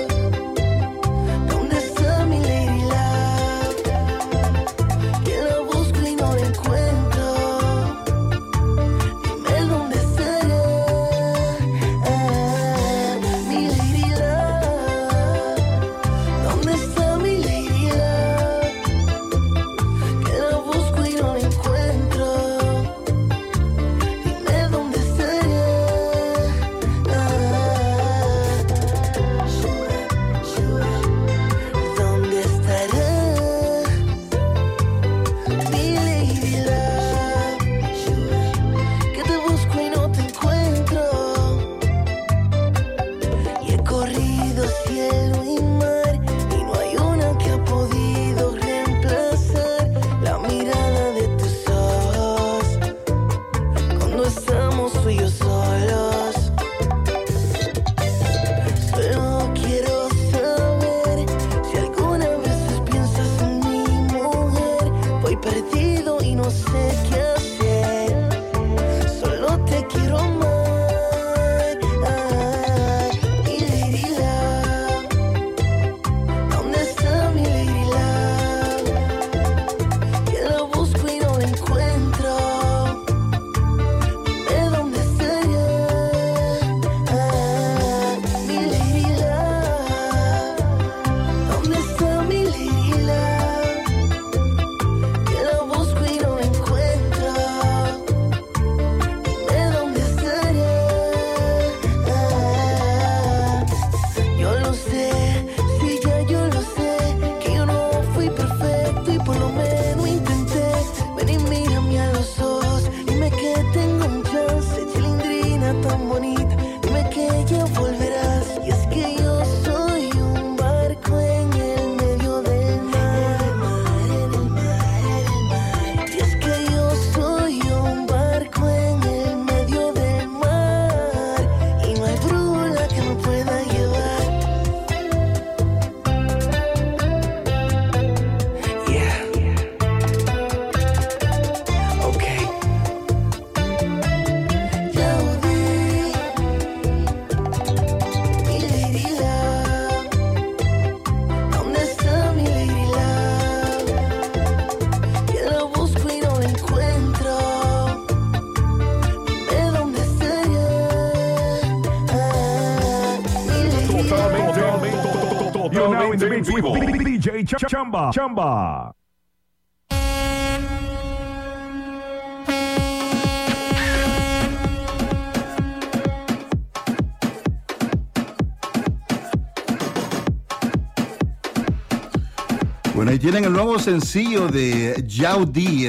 in the mix with DJ Chamba. Bueno, ahí tienen el nuevo sencillo de Yao D,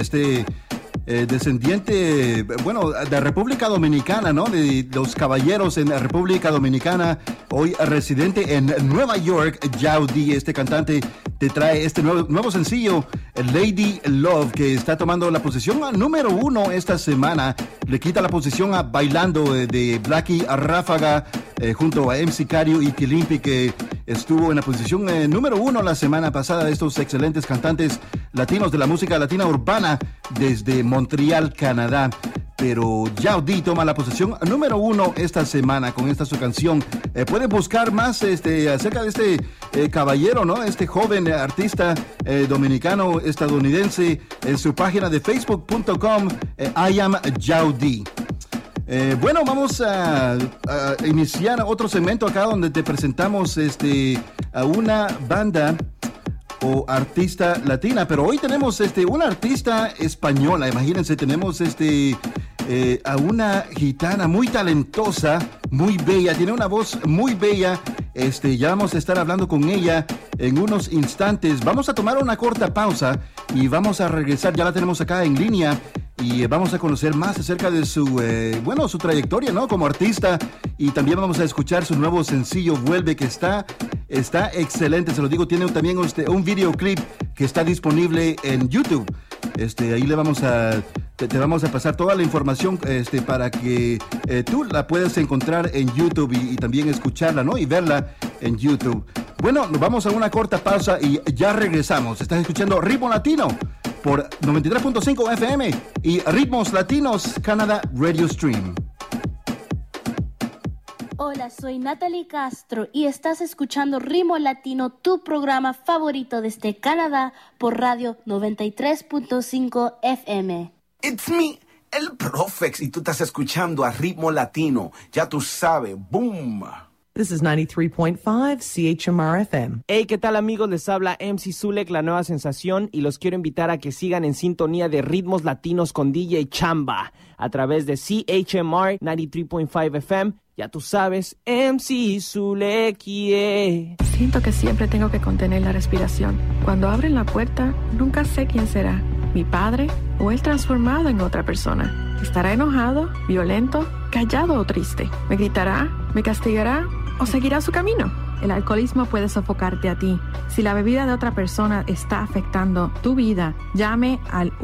descendiente, bueno, de República Dominicana, ¿no? De los caballeros en República Dominicana, hoy residente en Nueva York. Yao D, este cantante, te trae este nuevo sencillo, Lady Love, que está tomando la posición número 1 esta semana. Le quita la posición a Bailando de Blackie Ráfaga, junto a MC Cario y Kilimpi, que estuvo en la posición número 1 la semana pasada. Estos excelentes cantantes latinos de la música latina urbana desde Montreal, Canadá. Pero Yao D toma la posición número 1 esta semana con esta su canción. Pueden buscar más acerca de este caballero, ¿no? Este joven artista dominicano estadounidense en su página de facebook.com, I am Yao D. Bueno, vamos a iniciar otro segmento acá donde te presentamos a una banda o artista latina, pero hoy tenemos una artista española. Imagínense, tenemos a una gitana muy talentosa, muy bella, tiene una voz muy bella. Ya vamos a estar hablando con ella en unos instantes. Vamos a tomar una corta pausa y vamos a regresar. Ya la tenemos acá en línea y vamos a conocer más acerca de su trayectoria, ¿no? Como artista, y también vamos a escuchar su nuevo sencillo, Vuelve, que está excelente, se lo digo. Tiene también un videoclip que está disponible en YouTube. Ahí te vamos a pasar toda la información para que tú la puedas encontrar en YouTube y también escucharla, ¿no? Y verla en YouTube. Bueno, nos vamos a una corta pausa y ya regresamos. Estás escuchando Ritmo Latino por 93.5 FM y Ritmos Latinos Canadá Radio Stream. Hola, soy Natalie Castro y estás escuchando Ritmo Latino, tu programa favorito desde Canadá por radio 93.5 FM. It's me, el Profex, y tú estás escuchando a Ritmo Latino. Ya tú sabes, boom. This is 93.5 CHMR FM. Hey, ¿qué tal, amigos? Les habla MC Zulek, la nueva sensación, y los quiero invitar a que sigan en sintonía de Ritmos Latinos con DJ Chamba a través de CHMR 93.5 FM. Ya tú sabes, MC Zulek, yeah. Siento que siempre tengo que contener la respiración. Cuando abren la puerta, nunca sé quién será. Mi padre o él transformado en otra persona. ¿Estará enojado, violento, callado o triste? ¿Me gritará? ¿Me castigará? ¿O seguirá su camino? El alcoholismo puede sofocarte a ti. Si la bebida de otra persona está afectando tu vida, llame al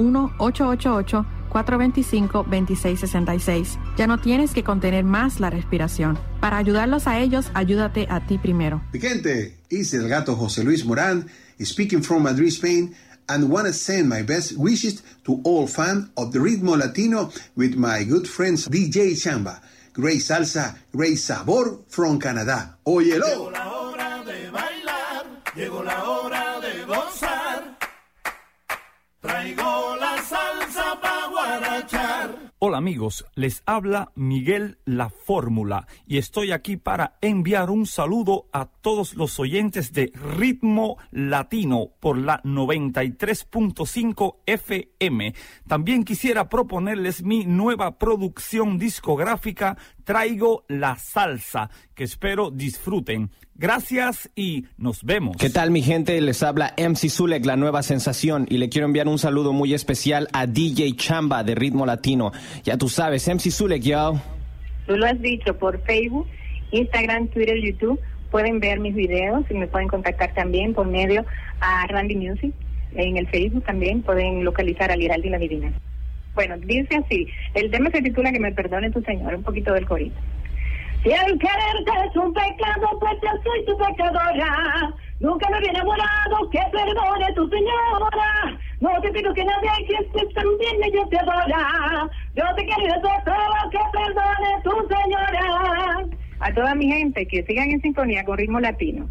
1-888-425-2666. Ya no tienes que contener más la respiración. Para ayudarlos a ellos, ayúdate a ti primero. Mi gente, es el gato José Luis Morán, speaking from Madrid, Spain, and want to send my best wishes to all fans of the Ritmo Latino with my good friends DJ Chamba. Great salsa, great sabor from Canadá. Óyelo. Llegó la hora de bailar, llegó la hora de gozar. Traigo la salsa pa' guarachar. Hola amigos, les habla Miguel La Fórmula y estoy aquí para enviar un saludo a todos los oyentes de Ritmo Latino por la 93.5 FM. También quisiera proponerles mi nueva producción discográfica, Traigo la Salsa, que espero disfruten. Gracias y nos vemos. ¿Qué tal, mi gente? Les habla MC Zulek, la nueva sensación, y le quiero enviar un saludo muy especial a DJ Chamba de Ritmo Latino. Ya tú sabes, MC Zulek, yo. Tú lo has dicho por Facebook, Instagram, Twitter, YouTube. Pueden ver mis videos y me pueden contactar también por medio a Randy Music. En el Facebook también pueden localizar a Liraldi y la Divina. Bueno, dice así, el tema se titula Que me perdone tu Señor, un poquito del corito. Si el quererte es un pecado, pues yo soy tu pecadora. Nunca me había enamorado, que perdone tu señora. No te pido que nadie que estés también yo te adora. Yo te quiero de todo, que perdone tu señora. A toda mi gente que sigan en sintonía con Ritmo Latino.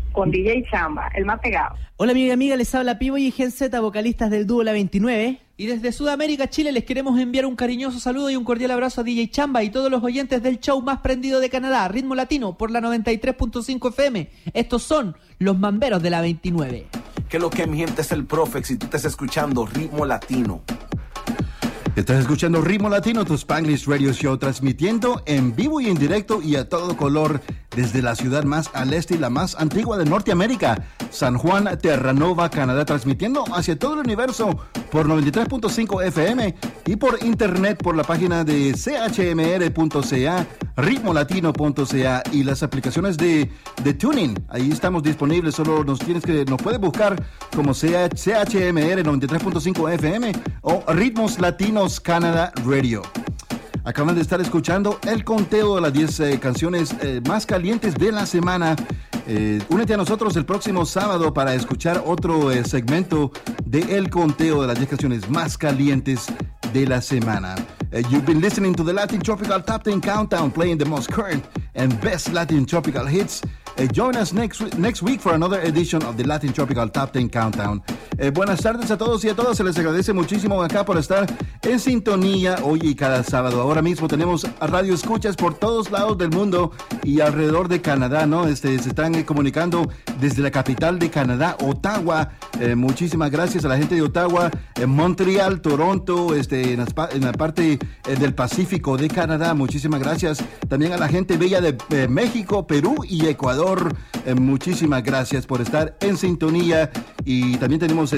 con DJ Chamba, el más pegado. Hola amiga, les habla Pivo y Gen Z, vocalistas del dúo La 29. Y desde Sudamérica, Chile, les queremos enviar un cariñoso saludo y un cordial abrazo a DJ Chamba y todos los oyentes del show más prendido de Canadá, Ritmo Latino, por la 93.5 FM. Estos son los mamberos de La 29. Que lo que mi gente es el Profex y tú estás escuchando Ritmo Latino. Estás escuchando Ritmo Latino, tu Spanglish Radio Show, transmitiendo en vivo y en directo y a todo color desde la ciudad más al este y la más antigua de Norteamérica, San Juan, Terranova, Canadá, transmitiendo hacia todo el universo por 93.5 FM y por internet por la página de chmr.ca, ritmolatino.ca y las aplicaciones de Tuning. Ahí estamos disponibles, solo nos puedes buscar como CHMR 93.5 FM o Ritmos Latinos Canada Radio. Acaban de estar escuchando el conteo de las 10 canciones más calientes de la semana. Únete a nosotros el próximo sábado para escuchar otro segmento de el conteo de las 10 canciones más calientes de la semana. You've been listening to the Latin Tropical Top 10 Countdown, playing the most current and best Latin Tropical hits. Join us next week for another edition of the Latin Tropical Top 10 Countdown. Buenas tardes a todos y a todas. Se les agradece muchísimo acá por estar en sintonía hoy y cada sábado. Ahora mismo tenemos radio escuchas por todos lados del mundo y alrededor de Canadá, ¿no? Se están comunicando desde la capital de Canadá, Ottawa. Muchísimas gracias a la gente de Ottawa, Montreal, Toronto, en la parte del Pacífico de Canadá. Muchísimas gracias también a la gente bella de México, Perú y Ecuador. Muchísimas gracias por estar en sintonía. Y también tenemos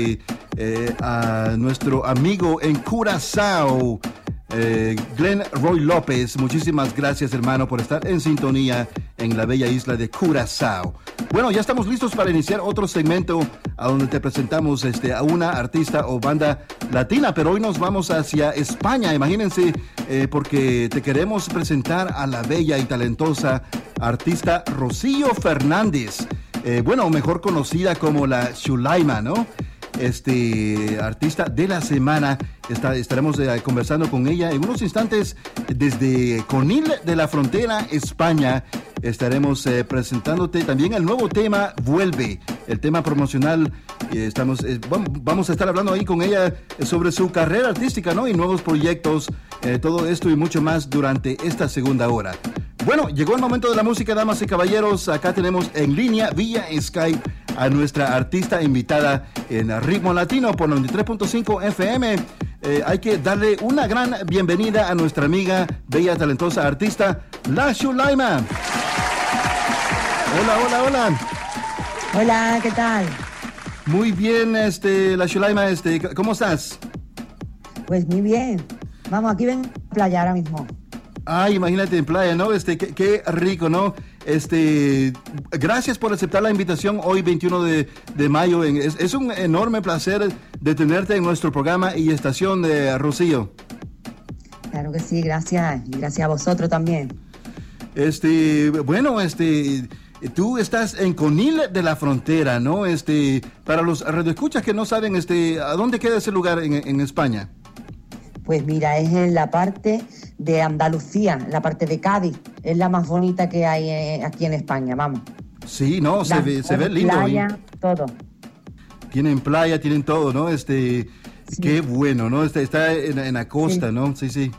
a nuestro amigo en Curazao, Glenn Roy López. Muchísimas gracias, hermano, por estar en sintonía en la bella isla de Curazao. Bueno, ya estamos listos para iniciar otro segmento a donde te presentamos a una artista o banda latina, pero hoy nos vamos hacia España. Imagínense, porque te queremos presentar a la bella y talentosa artista Rocío Fernández, mejor conocida como la Shulaima, ¿no? Artista de la semana. Estaremos conversando con ella en unos instantes desde Conil de la Frontera, España. Estaremos presentándote también el nuevo tema Vuelve, el tema promocional. Vamos a estar hablando ahí con ella sobre su carrera artística, ¿no? Y nuevos proyectos, todo esto y mucho más durante esta segunda hora. Bueno, llegó el momento de la música, damas y caballeros. Acá tenemos en línea vía Skype a nuestra artista invitada en Ritmo Latino por 93.5 FM. Hay que darle una gran bienvenida a nuestra amiga, bella, talentosa artista, La Shulaima. Hola. Hola, ¿qué tal? Muy bien, La Shulaima, ¿cómo estás? Pues muy bien. Vamos, aquí ven a la playa ahora mismo. Ay, imagínate en playa, ¿no? Qué rico, ¿no? Gracias por aceptar la invitación hoy, 21 de mayo. Es un enorme placer de tenerte en nuestro programa y estación de Rocío. Claro que sí, gracias. Y gracias a vosotros también. Tú estás en Conil de la Frontera, ¿no? Para los radioescuchas que no saben, ¿a dónde queda ese lugar en España? Pues mira, es en la parte de Andalucía, en la parte de Cádiz. Es la más bonita que hay aquí en España, vamos. Sí, no, se ve lindo. Playa, todo. Tienen playa, tienen todo, ¿no? Sí. Qué bueno, ¿no? Está en la costa, sí. ¿No? Sí. Sí.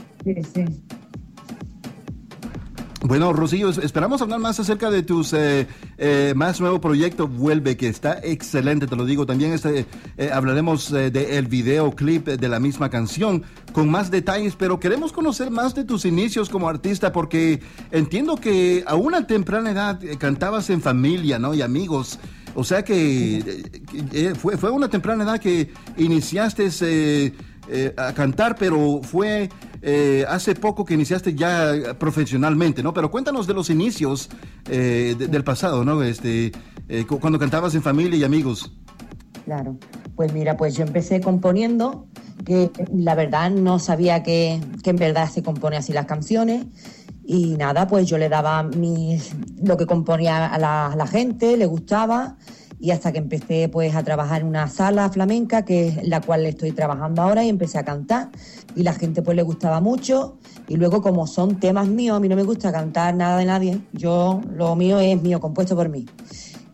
Bueno, Rocío, esperamos hablar más acerca de tus más nuevo proyecto, Vuelve, que está excelente, te lo digo. También hablaremos del videoclip de la misma canción con más detalles, pero queremos conocer más de tus inicios como artista, porque entiendo que a una temprana edad cantabas en familia, ¿no? Y amigos. O sea que fue una temprana edad que iniciaste a cantar, pero fue hace poco que iniciaste ya profesionalmente, ¿no? Pero cuéntanos de los inicios del pasado, ¿no? Cuando cantabas en familia y amigos. Claro, pues mira, pues yo empecé componiendo, que la verdad no sabía que en verdad se compone así las canciones. Y nada, pues yo le daba lo que componía a la gente, le gustaba, y hasta que empecé pues a trabajar en una sala flamenca, que es la cual estoy trabajando ahora, y empecé a cantar, y la gente pues le gustaba mucho. Y luego, como son temas míos, a mí no me gusta cantar nada de nadie, lo mío es mío, compuesto por mí.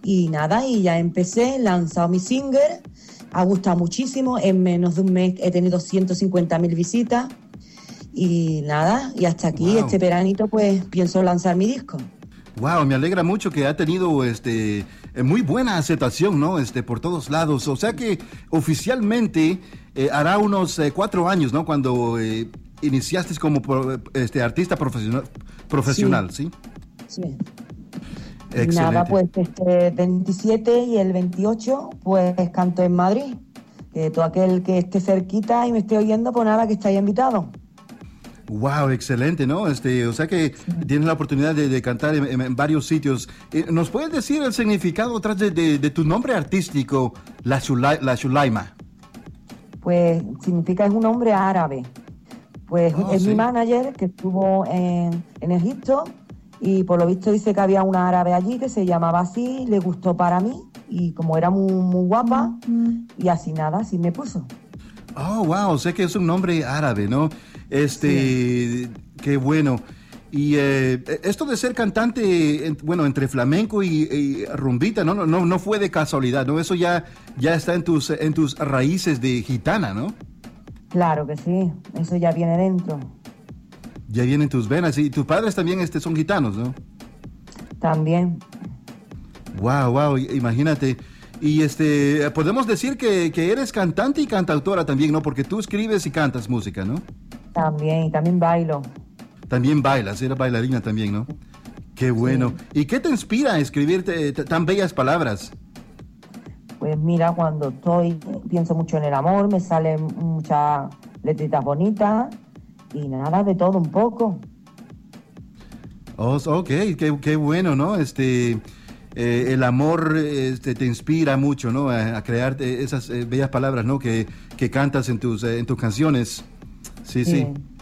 Y nada, y ya empecé, he lanzado mi single, ha gustado muchísimo, en menos de un mes he tenido 150.000 visitas y nada, y hasta aquí, Wow. este veranito pues pienso lanzar mi disco. Wow, me alegra mucho que ha tenido muy buena aceptación, ¿no? Por todos lados. O sea que oficialmente hará unos 4 años, ¿no? Cuando iniciaste como artista profesional, ¿sí? Sí. Excelente. Nada, pues este 27 y el 28 pues canto en Madrid. Que todo aquel que esté cerquita y me esté oyendo, pues nada, que estáis invitados. Wow, excelente, ¿no? O sea que tienes la oportunidad de cantar en varios sitios. ¿Nos puedes decir el significado detrás de tu nombre artístico, La Shulaima? Pues significa, es un nombre árabe. Pues es sí. mi manager que estuvo en Egipto y por lo visto dice que había una árabe allí que se llamaba así, le gustó para mí y como era muy, muy guapa y así nada, así me puso. Oh, wow, sé que es un nombre árabe, ¿no? Qué bueno. Y esto de ser cantante, entre flamenco y rumbita, no fue de casualidad, ¿no? Eso ya está en tus raíces de gitana, ¿no? Claro que sí, eso ya viene dentro. Ya viene en tus venas. Y tus padres también son gitanos, ¿no? También. Wow, imagínate. Y podemos decir que eres cantante y cantautora también, ¿no? Porque tú escribes y cantas música, ¿no? También, y también bailo. También bailas, eres bailarina también, ¿no? Qué bueno. ¿Y qué te inspira a escribir tan bellas palabras? Pues mira, cuando pienso mucho en el amor, me salen muchas letritas bonitas y nada, de todo un poco. Oh, ok, qué bueno, ¿no? El amor te inspira mucho, ¿no? A crear esas bellas palabras, ¿no? Que cantas en tus canciones. Sí.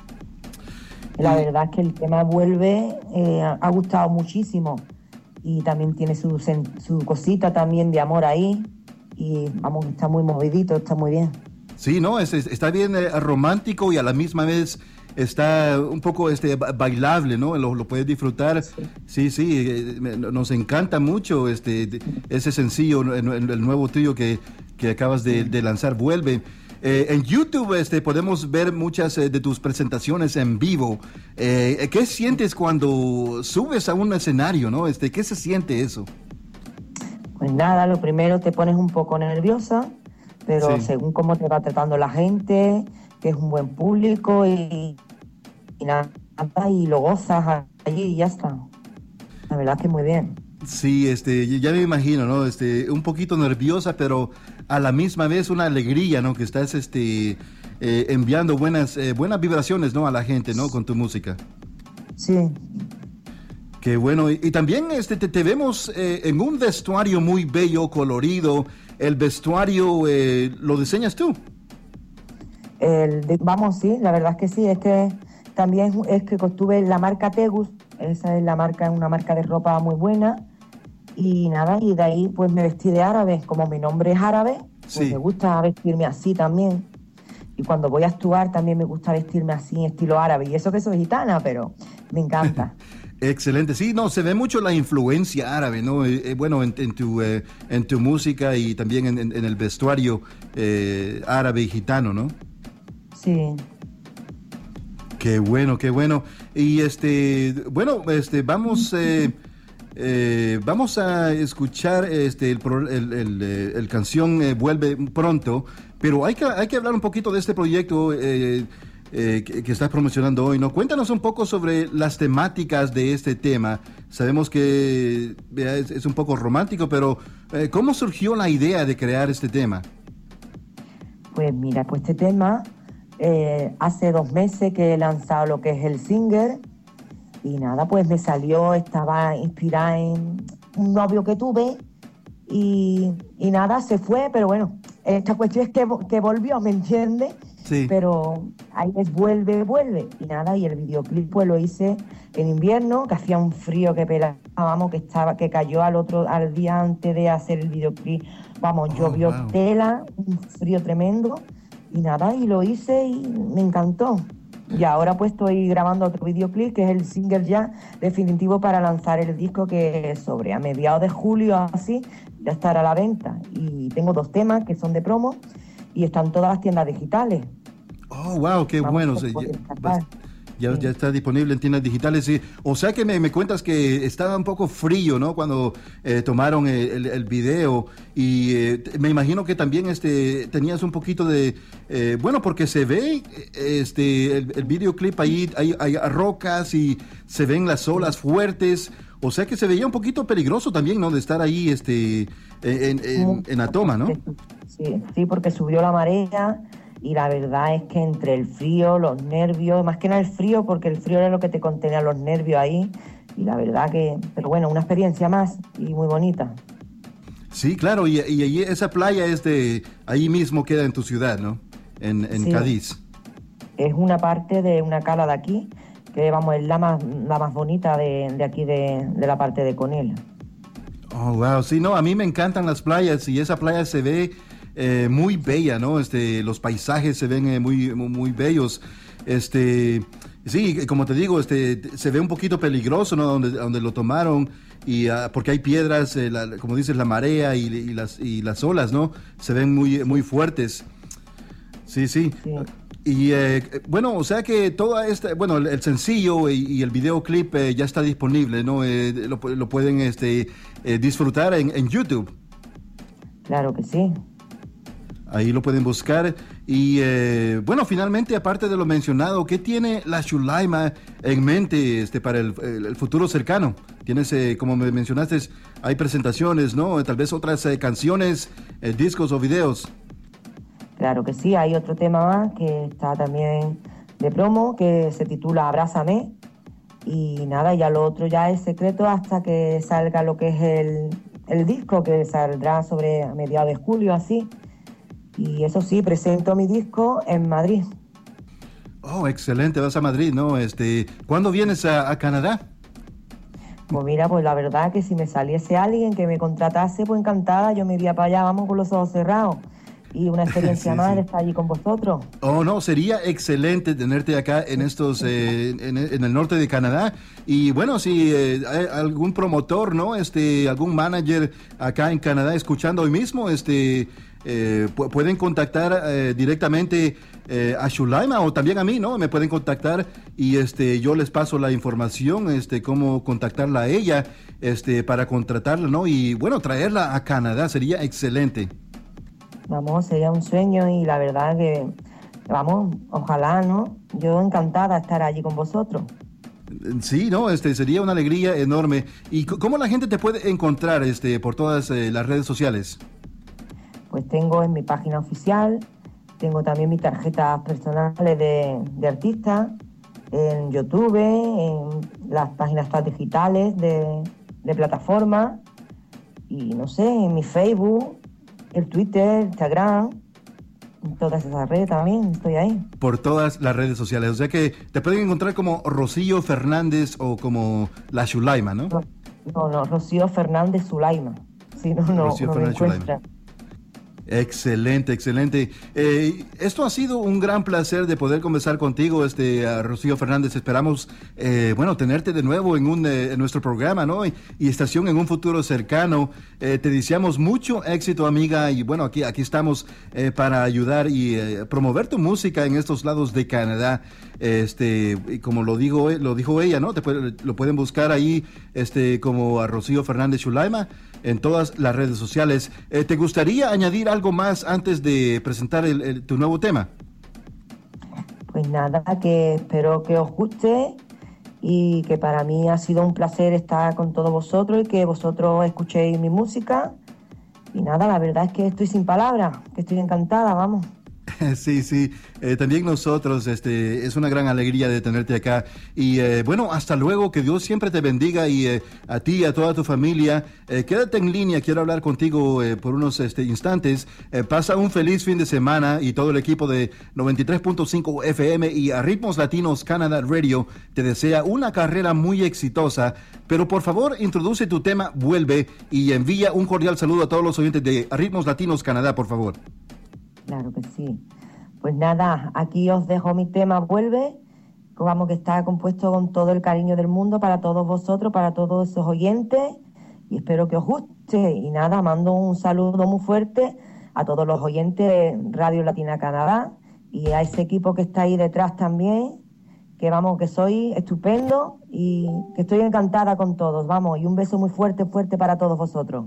La verdad es que el tema Vuelve ha gustado muchísimo y también tiene su cosita también de amor ahí y vamos, está muy movidito, está muy bien. Sí, ¿no? Está bien romántico y a la misma vez está un poco bailable, ¿no? Lo puedes disfrutar. Sí, nos encanta mucho ese sencillo, el nuevo tuyo que acabas de lanzar, Vuelve. En YouTube podemos ver muchas de tus presentaciones en vivo. ¿Qué sientes cuando subes a un escenario, no? ¿Qué se siente eso? Pues nada, lo primero te pones un poco nerviosa, pero Sí. según cómo te va tratando la gente, que es un buen público y nada, y lo gozas allí y ya está. La verdad que muy bien. Sí, ya me imagino, ¿no? Un poquito nerviosa, pero a la misma vez una alegría, ¿no? Que estás enviando buenas vibraciones, ¿no? A la gente, ¿no? Con tu música. Sí. Qué bueno. Y también te vemos en un vestuario muy bello, colorido. ¿El vestuario lo diseñas tú? Vamos, sí, la verdad es que sí. Es que también es que tuve la marca Tegus. Esa es una marca de ropa muy buena. Y nada, y de ahí pues me vestí de árabe. Como mi nombre es árabe, pues me gusta vestirme así también. Y cuando voy a actuar también me gusta vestirme así, estilo árabe. Y eso que soy gitana, pero me encanta. Excelente. Sí, no, se ve mucho la influencia árabe, ¿no? Bueno, en tu música y también en el vestuario árabe y gitano, ¿no? Sí. Qué bueno, qué bueno. Y vamos a escuchar el canción Vuelve pronto, pero hay que hablar un poquito de este proyecto que estás promocionando hoy, ¿no? Cuéntanos un poco sobre las temáticas de este tema. Sabemos que es un poco romántico, pero ¿cómo surgió la idea de crear este tema? Pues mira, pues este tema hace 2 meses que he lanzado lo que es el single y nada, pues me salió, estaba inspirada en un novio que tuve y nada, se fue, pero bueno, esta cuestión es que volvió, ¿me entiendes? Sí. Pero ahí es vuelve, y nada, y el videoclip pues lo hice en invierno, que hacía un frío que pelábamos, que cayó al día antes de hacer el videoclip, vamos, llovió tela, un frío tremendo, y nada, y lo hice y me encantó. Y ahora pues estoy grabando otro videoclip que es el single ya definitivo para lanzar el disco, que es sobre a mediados de julio así, ya estará a la venta. Y tengo 2 temas que son de promo y están todas las tiendas digitales. Oh, wow, qué bueno. Ya está disponible en tiendas digitales, sí. O sea que me cuentas que estaba un poco frío, ¿no? Cuando tomaron el video. Y me imagino que también tenías un poquito de... bueno, porque se ve el videoclip ahí, hay rocas y se ven las olas fuertes. O sea que se veía un poquito peligroso también, ¿no? De estar ahí en la toma, ¿no? Sí, porque subió la marea. Y la verdad es que entre el frío, los nervios, más que nada el frío, porque el frío era lo que te contenía los nervios ahí. Y la verdad que, pero bueno, una experiencia más y muy bonita. Sí, claro, y allí esa playa ahí mismo queda en tu ciudad, ¿no? En sí, Cádiz. Es una parte de una cala de aquí, que vamos, es la más bonita de aquí, de la parte de Conil. Oh, wow, sí, no, a mí me encantan las playas y esa playa se ve... muy bella, ¿no? Los paisajes se ven muy, muy bellos. Sí, como te digo, se ve un poquito peligroso, ¿no? Donde lo tomaron, y porque hay piedras, como dices, la marea y las olas, ¿no? Se ven muy, muy fuertes. Sí. Y bueno, o sea que toda bueno, el sencillo y el videoclip ya está disponible, ¿no? Lo pueden disfrutar en YouTube. Claro que sí. Ahí lo pueden buscar. Y bueno, finalmente, aparte de lo mencionado, ¿qué tiene la Shulaima en mente para el futuro cercano? Tienes, como me mencionaste, hay presentaciones, ¿no? Tal vez otras canciones, discos o videos. Claro que sí, hay otro tema más que está también de promo, que se titula Abrázame. Y nada, ya lo otro ya es secreto hasta que salga lo que es el disco, que saldrá a mediados de julio, así. Y eso sí, presento mi disco en Madrid. Oh, excelente, vas a Madrid, ¿no? ¿Cuándo vienes a Canadá? Pues mira, pues la verdad que si me saliese alguien que me contratase, pues encantada, yo me iría para allá, vamos, con los ojos cerrados. Y una experiencia sí, más sí. de estar allí con vosotros. Oh, no, sería excelente tenerte acá en en el norte de Canadá. Y bueno, si hay algún promotor, ¿no? Algún manager acá en Canadá escuchando hoy mismo, pueden contactar directamente a Shulaima o también a mí, ¿no? Me pueden contactar y yo les paso la información, cómo contactarla a ella, para contratarla, ¿no? Y bueno, traerla a Canadá sería excelente. Vamos, sería un sueño y la verdad que, vamos, ojalá, ¿no? Yo encantada de estar allí con vosotros. Sí, no, sería una alegría enorme. ¿Y cómo la gente te puede encontrar, por todas las redes sociales? Pues tengo en mi página oficial, tengo también mis tarjetas personales de artista, en YouTube, en las páginas digitales de plataforma, y no sé, en mi Facebook, el Twitter, Instagram, todas esas redes también, estoy ahí. Por todas las redes sociales, o sea que te pueden encontrar como Rocío Fernández o como la Shulaima, ¿no? No, Rocío Fernández Shulaima. Si no me encuentran. Excelente. Esto ha sido un gran placer de poder conversar contigo, Rocío Fernández. Esperamos, tenerte de nuevo en nuestro programa, ¿no? Y estación en un futuro cercano. Te deseamos mucho éxito, amiga. Y bueno, aquí estamos para ayudar y promover tu música en estos lados de Canadá. Y como lo dijo ella, ¿no? Lo pueden buscar ahí, como a Rocío Fernández Shulaima en todas las redes sociales. ¿Te gustaría añadir algo más antes de presentar tu nuevo tema? Pues nada, que espero que os guste y que para mí ha sido un placer estar con todos vosotros y que vosotros escuchéis mi música. Y nada, la verdad es que estoy sin palabras, que estoy encantada, vamos. Sí, también nosotros, es una gran alegría de tenerte acá y hasta luego, que Dios siempre te bendiga y a ti y a toda tu familia. Quédate en línea, quiero hablar contigo por unos instantes. Pasa un feliz fin de semana y todo el equipo de 93.5 FM y a Ritmos Latinos Canada Radio te desea una carrera muy exitosa, pero por favor introduce tu tema Vuelve y envía un cordial saludo a todos los oyentes de Ritmos Latinos Canadá, por favor. Claro que sí. Pues nada, aquí os dejo mi tema Vuelve vamos, que está compuesto con todo el cariño del mundo para todos vosotros, para todos esos oyentes, y espero que os guste. Y nada, mando un saludo muy fuerte a todos los oyentes de Radio Latina Canadá y a ese equipo que está ahí detrás también, que vamos, que soy estupendo y que estoy encantada con todos, vamos, y un beso muy fuerte, fuerte para todos vosotros.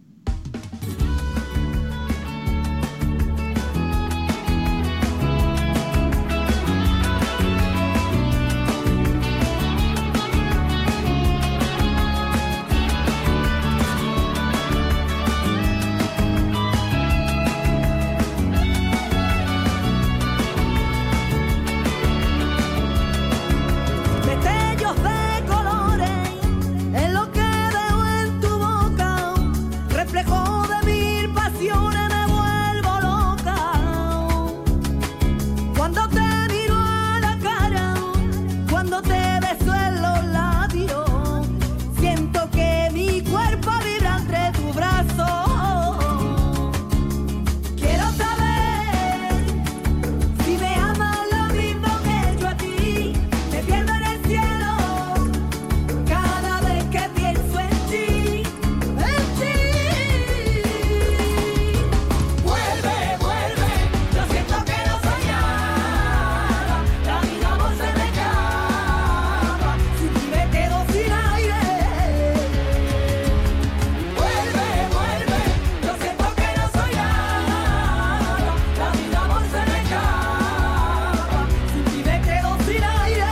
Destellos de colores en lo que veo en tu boca, reflejo de mil pasiones, me vuelvo loca. Cuando te miro a la cara, cuando te beso en los labios, siento que mi cuerpo vibra entre tus brazos. Quiero saber si me amas lo mismo que yo a ti. Me pierdo en el cielo cada vez que pienso en ti, en ti. Vuelve, vuelve, yo siento que no soy nada. La vida no se me escapa, sin ti me quedo sin aire. Vuelve, vuelve, yo siento que no soy nada. La vida no se me escapa, sin ti me quedo sin aire.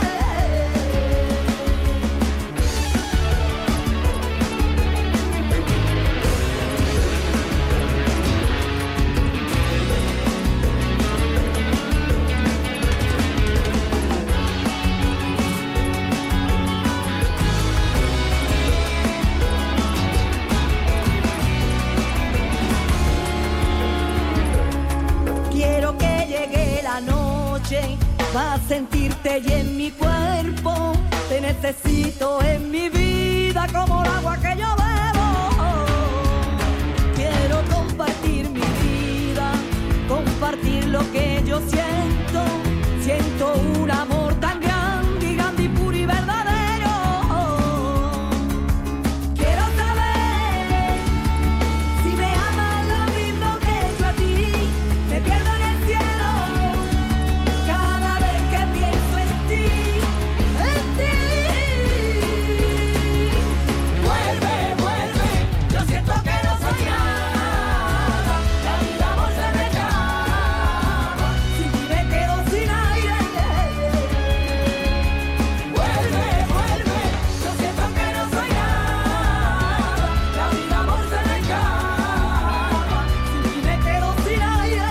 Quiero que llegue la noche para sentirte y en mi cuerpo. Te necesito en mi vida como el agua que yo bebo. Quiero compartir mi vida, compartir lo que yo siento. Siento un amor tan grande, grande y puro y verdadero. Quiero saber si me amas lo mismo que yo a ti. Me pierdo en el cielo cada vez que pienso en ti, en ti. Vuelve, vuelve, yo siento que no soy nada. La vida no se me escapa, sin ti me quedo sin aire. Vuelve, vuelve, yo siento que no soy nada. La vida no se me escapa, sin ti me quedo sin aire.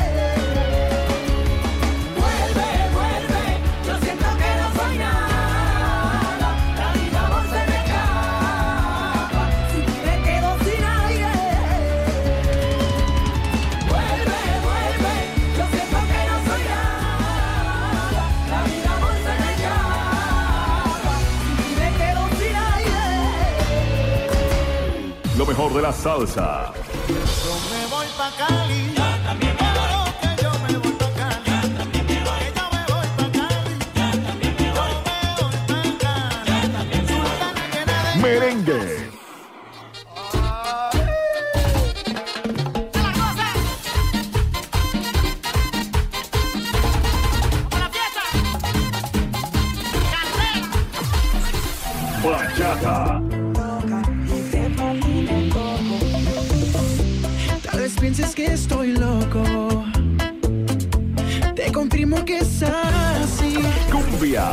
Vuelve, vuelve, yo siento que no soy nada. La vida no se me escapa, sin ti me quedo sin aire. Vuelve, vuelve, yo siento que no soy nada. La vida no se me escapa, sin ti me quedo sin aire. Lo mejor de la salsa. Yo me voy pa' Cali. Yo también me voy. Que yo me voy pa' Cali. Yo también me voy. Yo me voy pa' Cali. Yo también me voy. Yo me voy pa' Cali. Yo también me voy. Merengue. Bachata. Tal vez pienses que estoy loco. Te confirmo que es así. Cumbia.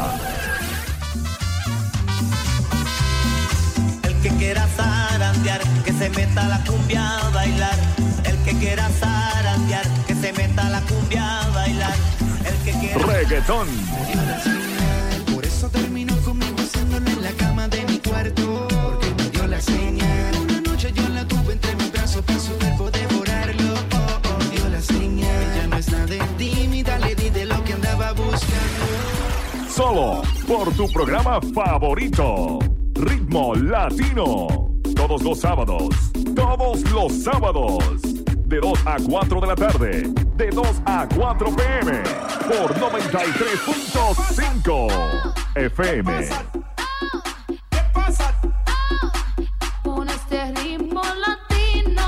El que quiera zarandear, que se meta a la cumbia a bailar. El que quiera zarandear, que se meta a la cumbia a bailar. El que quiera... Reggaetón. Por eso terminó conmigo haciéndolo en la cama de mi cuarto, porque me dio la señal. Una noche yo la tuve entre mis brazos para su cuerpo devorarlo. Dio la señal. Ella no es nada tímida, le di de lo que andaba buscando. Solo por tu programa favorito, Ritmo Latino. Todos los sábados, de 2 a 4 de la tarde, de 2 a 4 p.m. por 93.5 FM. ¿Qué pasa? Con este ritmo latino.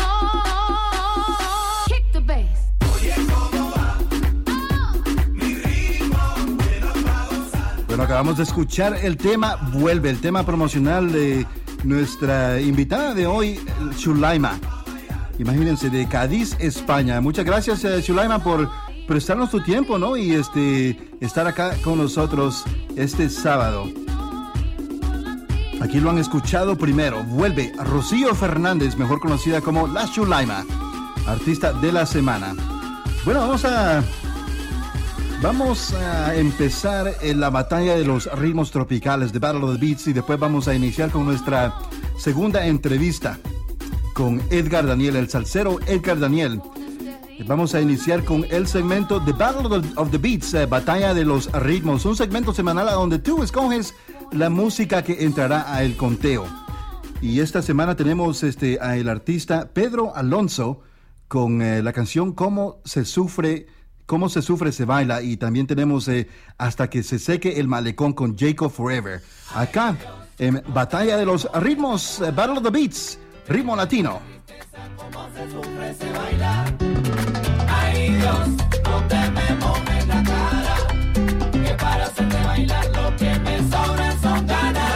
Kick the bass. Oye, ¿cómo va? Mi ritmo de los pagos. Bueno, acabamos de escuchar el tema Vuelve, el tema promocional de nuestra invitada de hoy, Shulaima. Imagínense, de Cádiz, España. Muchas gracias, Shulaima, por prestarnos tu tiempo, ¿no? Y estar acá con nosotros este sábado. Aquí lo han escuchado primero. Vuelve Rocío Fernández, mejor conocida como La Shulaima, artista de la semana. Bueno, vamos a empezar en la batalla de los ritmos tropicales, The Battle of the Beats, y después vamos a iniciar con nuestra segunda entrevista con Edgar Daniel, el salsero Edgar Daniel. Vamos a iniciar con el segmento The Battle of the Beats, batalla de los ritmos, un segmento semanal a donde tú escoges la música que entrará a el conteo. Y esta semana tenemos a el artista Pedro Alonso con la canción Cómo se sufre se baila, y también tenemos Hasta que se seque el malecón con Jacob Forever. Acá en Batalla de los Ritmos, Battle of the Beats, ritmo latino. Cómo se sufre, se baila. Ay Dios, no te me mojes la cara, que para hacerte bailar lo que me sobran son ganas.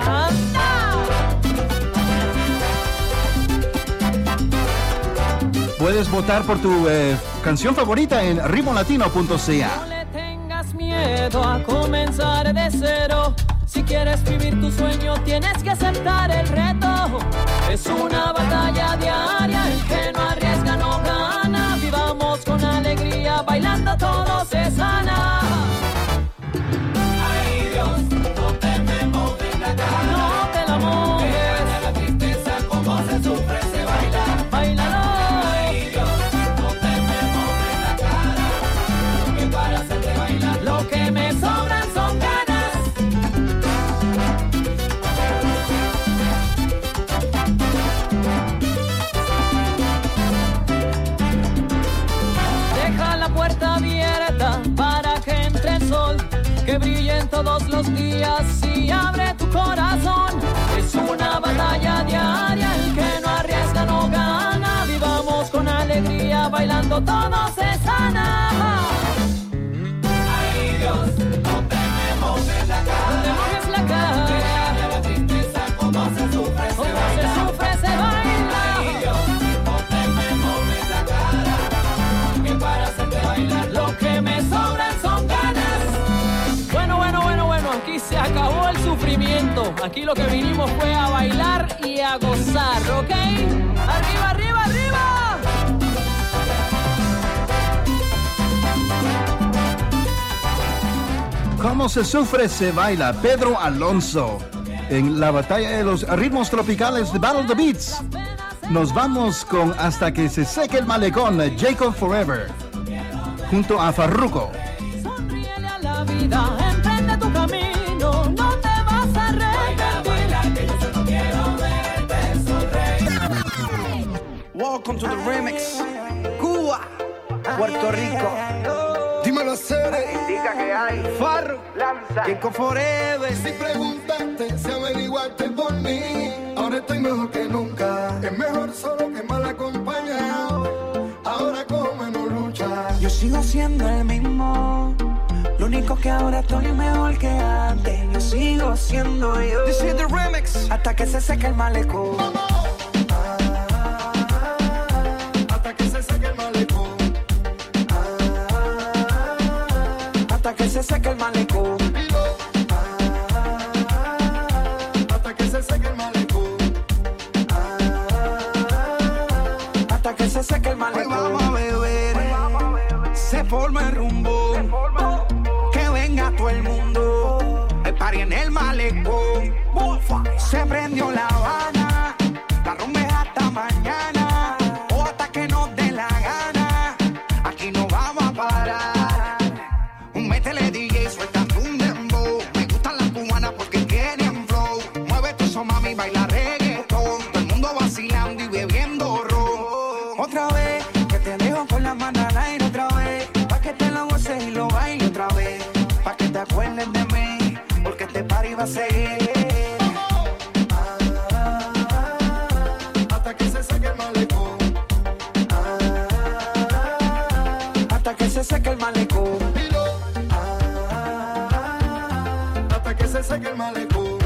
Puedes votar por tu canción favorita en ritmolatino.ca. No le tengas miedo a comenzar de cero. Si quieres vivir tu sueño, tienes que aceptar el reto. Es una batalla diaria, el que no arriesga no gana. Vivamos con alegría, bailando todo se sana. Ay Dios, no te me mojes la cara, no te la mojes. De la tristeza, cómo se sufre, se baila. Bailalo. Ay Dios, no te me mojes la cara, que para hacerte bailar lo que me sobran son ganas. Puerta abierta para que entre el sol, que brille todos los días y abre tu corazón. Es una batalla diaria, el que no arriesga no gana. Vivamos con alegría, bailando todo se sana. Ay Dios, no te me mojes la cara, no te mojes la cara. De la tristeza, cómo se sufre, se baila. Se sufre, se baila. Ay Dios, no te me mojes la cara, que para hacerte bailar lo que me sobran son ganas. Bueno, aquí se acabó el sufrimiento. Aquí lo que vinimos fue a bailar y a gozar, ¿ok? ¡Arriba, arriba, arriba! Cómo se sufre, se baila. Pedro Alonso en la batalla de los ritmos tropicales de Battle of the Beats. Nos vamos con Hasta que se seque el malecón, Jacob Forever, junto a Farruko. Sonríele a la vida, emprende tu camino, no te vas a arrepentir. Baila, que yo solo quiero verte sonreír. Welcome to the remix. Cuba, Puerto Rico. Dímelo a Cere. Indica que hay. Farro, lanza. Jacob Forever. Si preguntaste, si averiguaste por mí, ahora estoy mejor que nunca. Es mejor solo que mal acompañado. Ahora como no lucha. Yo sigo siendo el mismo. Lo único que ahora estoy mejor que antes. Yo sigo siendo yo. This is the remix. Hasta que se seque el malecón. Hasta que se seque el malecón. Hasta que se seque el malecón. Hasta que se seque el malecón. Hasta que se seque el malecón. Hoy vamos a beber. Se forma el rumbo. Que venga todo el mundo. El party en el malecón. Se prendió la Habana. La rumba es hasta mañana. O hasta que nos dé la gana. Aquí no vamos a parar. Métele DJ, suelta un dembow. Me gustan las cubanas porque tienen flow. Mueve tu eso, mami, baila reggaetón. Todo el mundo vacilando y bebiendo ron. Otra vez que te dejo con la mano al aire. seque el malecón. Hasta que se seque el malecón. Hasta que se seque el malecón.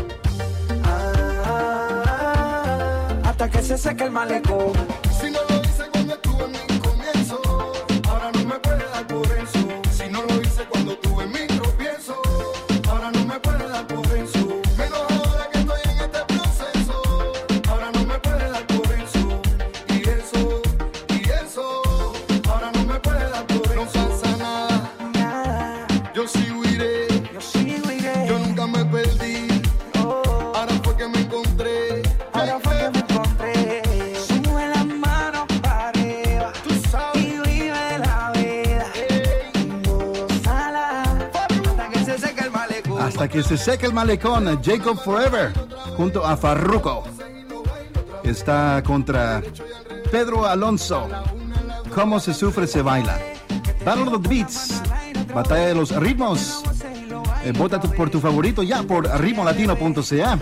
Hasta que se seque el malecón. Si no lo hice cuando estuve en mi comienzo, ahora no me puede dar por eso. Si no lo hice cuando tuve mi tropiezo, ahora no me puede dar por eso. Menos ahora que estoy en este proceso, ahora no me puede dar por eso. Y eso, ahora no me puede dar por eso. No pasa nada, yo sigo iré, yo nunca me perdí. Ahora fue que me encontré. Ahora fue que me encontré. Sube las manos para arriba, tú sabes, y vive la vida. Gózala, hasta que se seque el malecón. Hasta que se seque el malecón, Jacob Forever, junto a Farruko. Está contra Pedro Alonso. Cómo se sufre, se baila. Battle of the Beats, batalla de los ritmos. Vota por tu favorito ya por ritmolatino.ca.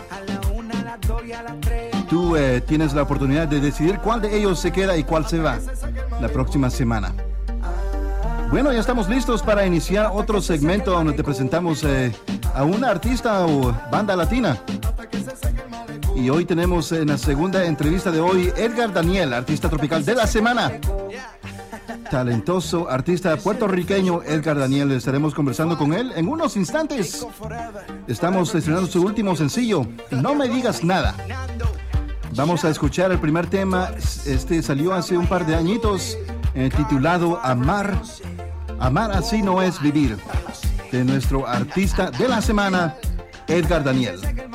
Tú tienes la oportunidad de decidir cuál de ellos se queda y cuál se va la próxima semana. Bueno, ya estamos listos para iniciar otro segmento donde te presentamos a una artista o banda latina. Y hoy tenemos en la segunda entrevista de hoy Edgar Daniel, artista tropical de la semana. Talentoso artista puertorriqueño Edgar Daniel. Estaremos conversando con él en unos instantes. Estamos estrenando su último sencillo, No Me Digas Nada. Vamos a escuchar el primer tema. Este salió hace un par de añitos, titulado Amar así no es vivir, de nuestro artista de la semana, Edgar Daniel.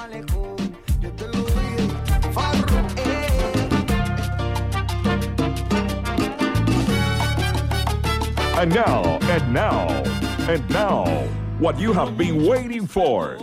And now, what you have been waiting for.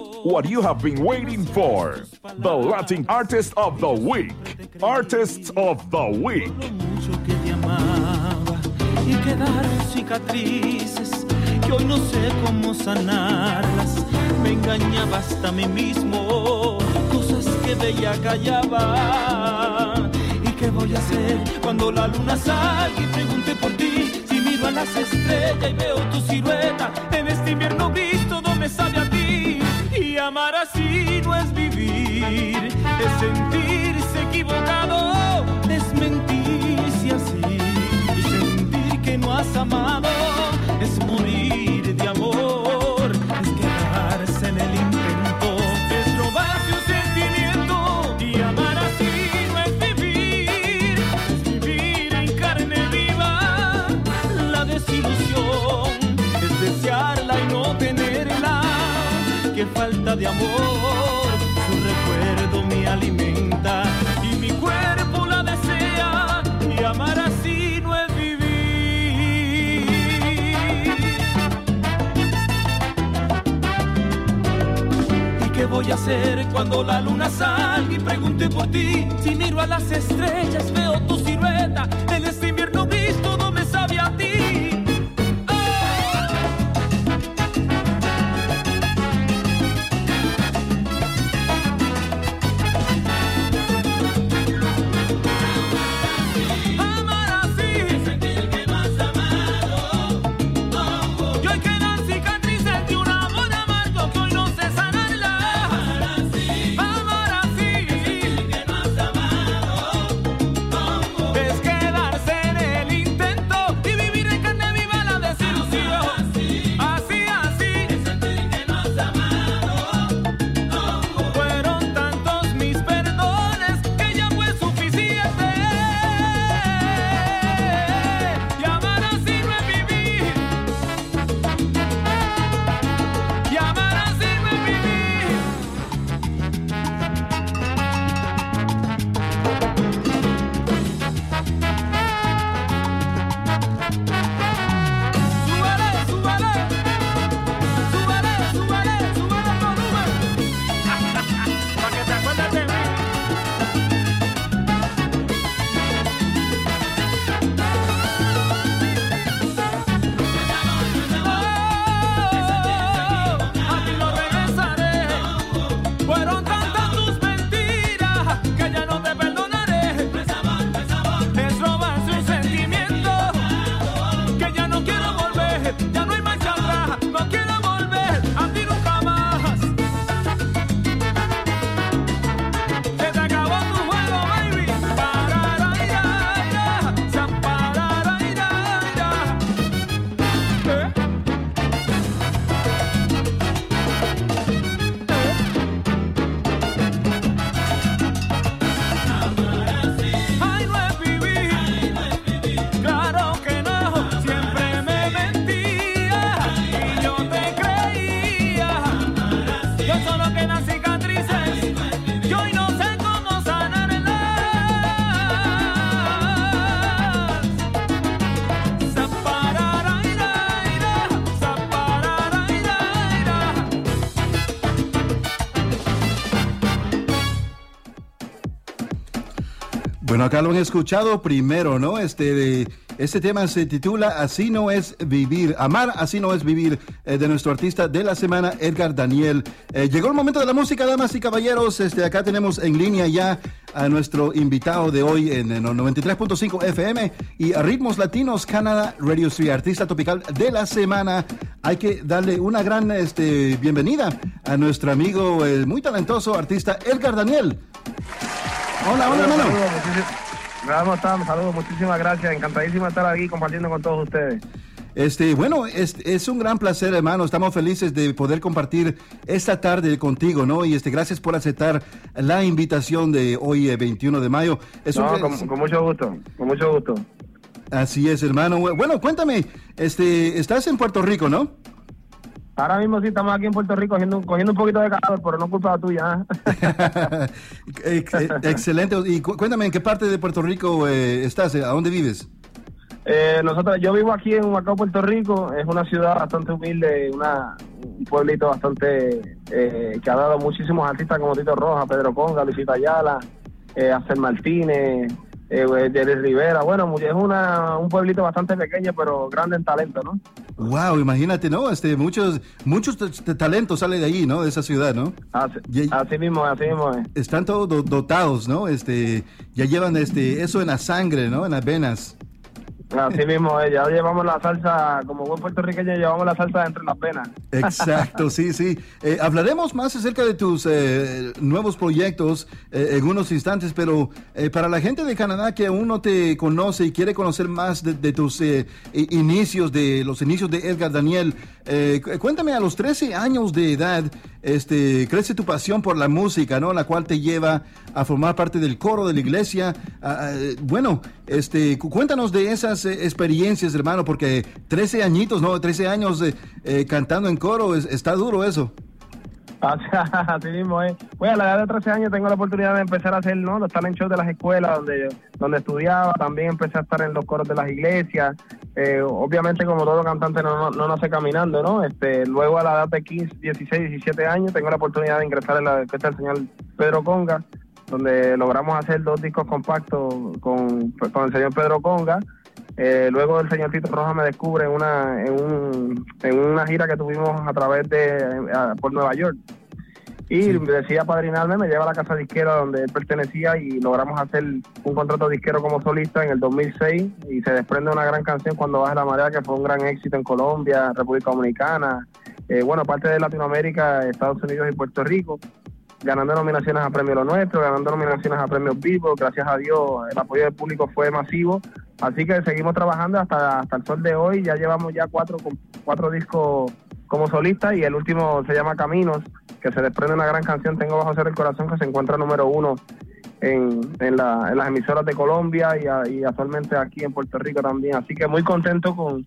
The Latin Artist of the Week. Artists of the Week. Que te amaba y quedaron cicatrices que hoy no sé cómo sanarlas. Me engañaba hasta a mí mismo, cosas que veía callaba. ¿Y qué voy a hacer cuando la luna salga y pregunte por ti? Si miro a las estrellas y veo tu silueta en este invierno gris, todo me sabe a ti. Y amar así no es vivir, es sentirse equivocado, es mentirse así. Y sentir que no has amado es morir de amor, es quedarse en el intento, es robarse un sentimiento. Y amar así no es vivir en carne viva. La desilusión es desearla y no tenerla. Qué falta de amor, su recuerdo me alimenta y mi cuerpo la desea. Y amar así no es vivir. ¿Y qué voy a hacer cuando la luna salga y pregunte por ti? Si miro a las estrellas veo tu silueta en este invierno gris, todo me sabe a ti. Es quedarse en el intento y vivir en Bueno, acá lo han escuchado primero, ¿no? Este tema se titula Así no es vivir, amar así no es vivir, de nuestro artista de la semana, Edgar Daniel. Llegó el momento de la música, damas y caballeros. Acá tenemos en línea ya a nuestro invitado de hoy en 93.5 FM y a Ritmos Latinos Canadá Radio Street, artista tropical de la semana. Hay que darle una gran bienvenida a nuestro amigo, el muy talentoso artista Edgar Daniel. Hola, hermano. ¿Cómo están? Saludos, muchísimas gracias. Encantadísimo de estar aquí compartiendo con todos ustedes. Bueno, es un gran placer, hermano. Estamos felices de poder compartir esta tarde contigo, ¿no? Y gracias por aceptar la invitación de hoy, 21 de mayo. Con mucho gusto, con mucho gusto. Así es, hermano. Bueno, cuéntame, estás en Puerto Rico, ¿no? Ahora mismo sí estamos aquí en Puerto Rico cogiendo un poquito de calor, pero no culpa tuya. Excelente. Y cuéntame, ¿en qué parte de Puerto Rico estás? ¿A dónde vives? Yo vivo aquí en Humacao, Puerto Rico. Es una ciudad bastante humilde, un pueblito bastante que ha dado muchísimos artistas como Tito Rojas, Pedro Conga, Luisita Ayala, Axel Martínez, Jerry Rivera. Bueno, es un pueblito bastante pequeño, pero grande en talento, ¿no? Wow, imagínate, ¿no? Muchos talentos salen de ahí, ¿no? De esa ciudad, ¿no? Así mismo es. Están todos dotados, ¿no? Ya llevan eso en la sangre, ¿no? En las venas. Así mismo, ya llevamos la salsa, como buen puertorriqueño, llevamos la salsa entre las venas. Exacto, sí. Hablaremos más acerca de tus nuevos proyectos en unos instantes, pero para la gente de Canadá que aún no te conoce y quiere conocer más de tus inicios, de los inicios de Edgar Daniel, cuéntame, a los 13 años de edad, crece tu pasión por la música, ¿no? La cual te lleva a formar parte del coro de la iglesia. Cuéntanos de esas experiencias, hermano, porque 13 añitos, ¿no? 13 años cantando en coro, está duro eso. Así mismo es. Pues a la edad de 13 años tengo la oportunidad de empezar a hacer, ¿no?, los talent shows de las escuelas donde estudiaba. También empecé a estar en los coros de las iglesias. Obviamente, como todo cantante, no nace caminando, ¿no? Luego a la edad de 15, 16, 17 años tengo la oportunidad de ingresar en la orquesta del señor Pedro Conga, donde logramos hacer 2 discos compactos con el señor Pedro Conga. Luego el señor Tito Rojas me descubre en una gira que tuvimos a través por Nueva York. Y decía padrinarme, me lleva a la casa disquera donde él pertenecía y logramos hacer un contrato disquero como solista en el 2006 y se desprende una gran canción, Cuando baje la marea, que fue un gran éxito en Colombia, República Dominicana, parte de Latinoamérica, Estados Unidos y Puerto Rico, ganando nominaciones a Premio Lo Nuestro, ganando nominaciones a Premios Billboard. Gracias a Dios el apoyo del público fue masivo, así que seguimos trabajando hasta el sol de hoy. Ya llevamos ya cuatro discos como solista y el último se llama Caminos, que se desprende una gran canción, Tengo bajo cero el corazón, que se encuentra número 1 en las emisoras de Colombia y actualmente aquí en Puerto Rico también. Así que muy contento con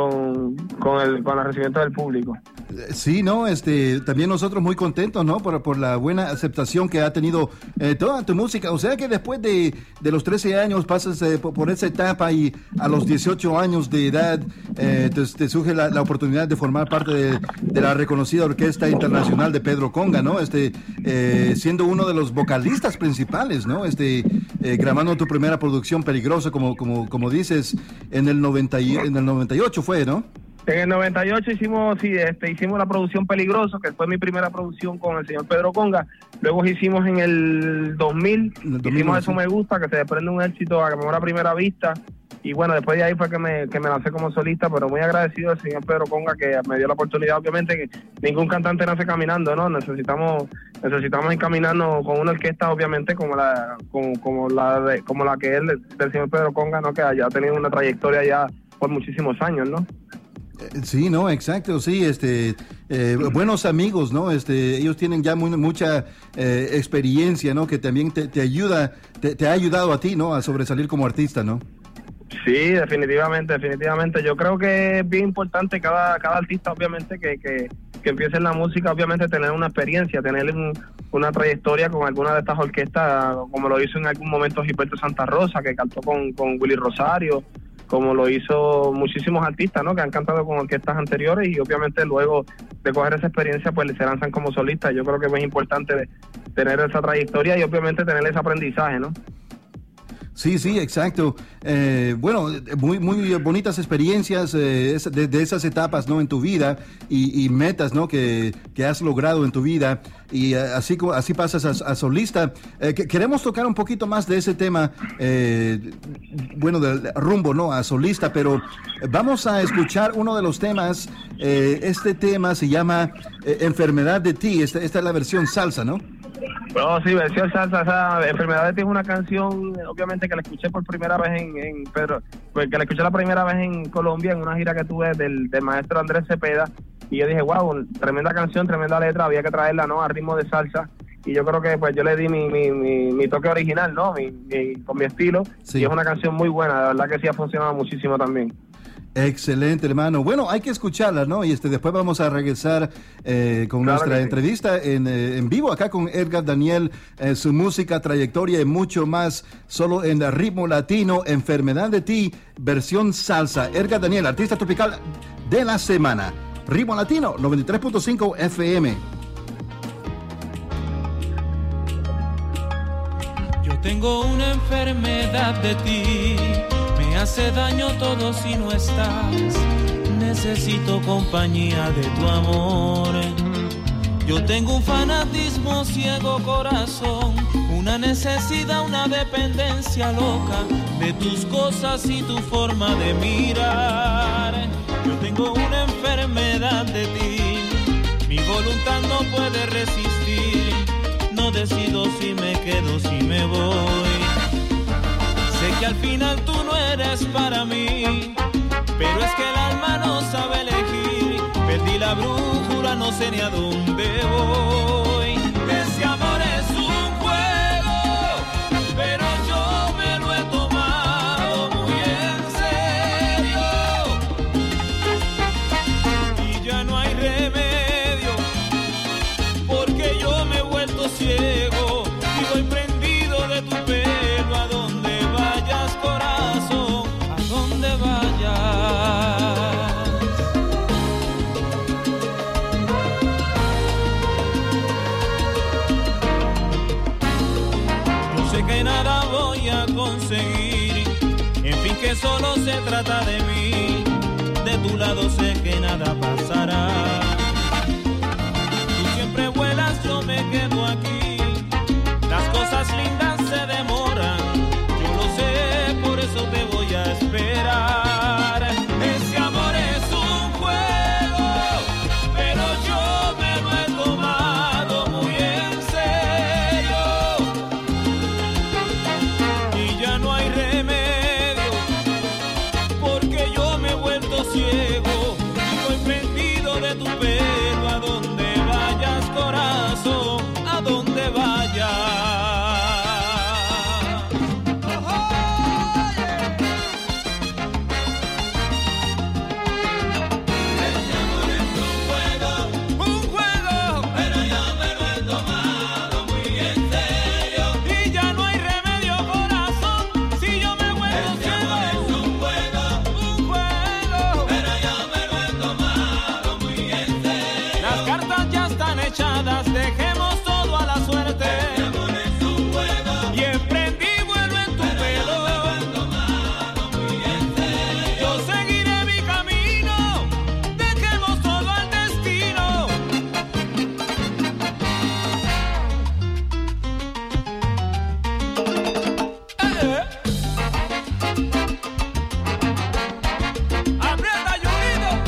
el recibimiento del público. Sí, no, también nosotros muy contentos, ¿no? Por la buena aceptación que ha tenido toda tu música. O sea que después de los 13 años pasas por esa etapa y a los 18 años de edad te surge la oportunidad de formar parte de la reconocida Orquesta Internacional de Pedro Conga, ¿no? Siendo uno de los vocalistas principales, ¿no? Grabando tu primera producción, Peligroso, como dices, en el 98 fue, ¿no? En el 98 hicimos la producción Peligroso, que fue mi primera producción con el señor Pedro Conga. Luego hicimos en el 2000, hicimos Eso Me Gusta, que se desprende un éxito a Amor a Primera Vista. Y bueno, después de ahí fue que me lancé como solista, pero muy agradecido al señor Pedro Conga, que me dio la oportunidad. Obviamente que ningún cantante nace caminando, ¿no? Necesitamos encaminarnos con una orquesta, obviamente, como la que es del señor Pedro Conga, ¿no? Que haya tenido una trayectoria ya por muchísimos años, ¿no? Sí, no, exacto, sí, buenos amigos, ¿no? Ellos tienen ya mucha experiencia, ¿no? Que también te ha ayudado a ti, ¿no? A sobresalir como artista, ¿no? Sí, definitivamente. Yo creo que es bien importante cada artista, obviamente, que empiece en la música, obviamente, tener una experiencia, tener una trayectoria con alguna de estas orquestas, como lo hizo en algún momento Gilberto Santa Rosa, que cantó con Willy Rosario, como lo hizo muchísimos artistas, ¿no? Que han cantado con orquestas anteriores y obviamente luego de coger esa experiencia pues se lanzan como solistas. Yo creo que es muy importante tener esa trayectoria y obviamente tener ese aprendizaje, ¿no? Sí, exacto. Bueno, muy bonitas experiencias de esas etapas, ¿no? En tu vida y metas, ¿no? Que has logrado en tu vida y así pasas a solista. Queremos tocar un poquito más de ese tema, bueno, del rumbo, ¿no? A solista, pero vamos a escuchar uno de los temas. Este tema se llama Enfermedad de Ti. Esta es la versión salsa, ¿no? Bueno, sí, versión salsa. Esa Enfermedad de Ti es una canción, obviamente, que la escuché por primera vez que la escuché la primera vez en Colombia, en una gira que tuve del maestro Andrés Cepeda, y yo dije, wow, tremenda canción, tremenda letra, había que traerla, ¿no? A ritmo de salsa, y yo creo que pues yo le di mi toque original, ¿no? Con mi estilo, sí. Y es una canción muy buena, de verdad que sí ha funcionado muchísimo también. Excelente, hermano. Bueno, hay que escucharla, ¿no? Y después vamos a regresar con nuestra entrevista en vivo acá con Edgar Daniel, su música, trayectoria y mucho más, solo en Ritmo Latino, Enfermedad de Ti, versión salsa. Edgar Daniel, artista tropical de la semana. Ritmo Latino, 93.5 FM. Yo tengo una enfermedad de ti. Me hace daño todo si no estás. Necesito compañía de tu amor. Yo tengo un fanatismo ciego, corazón, una necesidad, una dependencia loca de tus cosas y tu forma de mirar. Yo tengo una enfermedad de ti. Mi voluntad no puede resistir. No decido si me quedo, si me voy. Sé que al final tú no eres para mí, pero es que el alma no sabe elegir. Perdí la brújula, no sé ni a dónde voy. Ese amor es un juego, pero yo me lo he tomado muy en serio. Y ya no hay remedio, porque yo me he vuelto ciego y voy prendido de tu pelo. ¿A dónde vayas, corazón? ¿A dónde vayas? Yo sé que nada voy a conseguir, en fin que solo se trata de mí. De tu lado sé que nada pasará. Tú siempre vuelas, yo me quedo aquí. Las cosas lindas se demoran, yo lo sé, por eso te voy a esperar. Ese amor es un juego, pero yo me lo he tomado muy en serio. Y ya no hay remedio, porque yo me he vuelto ciego y voy prendido de tu pelo. ¿A dónde vayas, corazón? ¿A dónde vayas? Dejemos todo a la suerte. Y emprendí vuelo en tu pelo. Yo seguiré mi camino. Dejemos todo al destino. Aprieta, Yulito.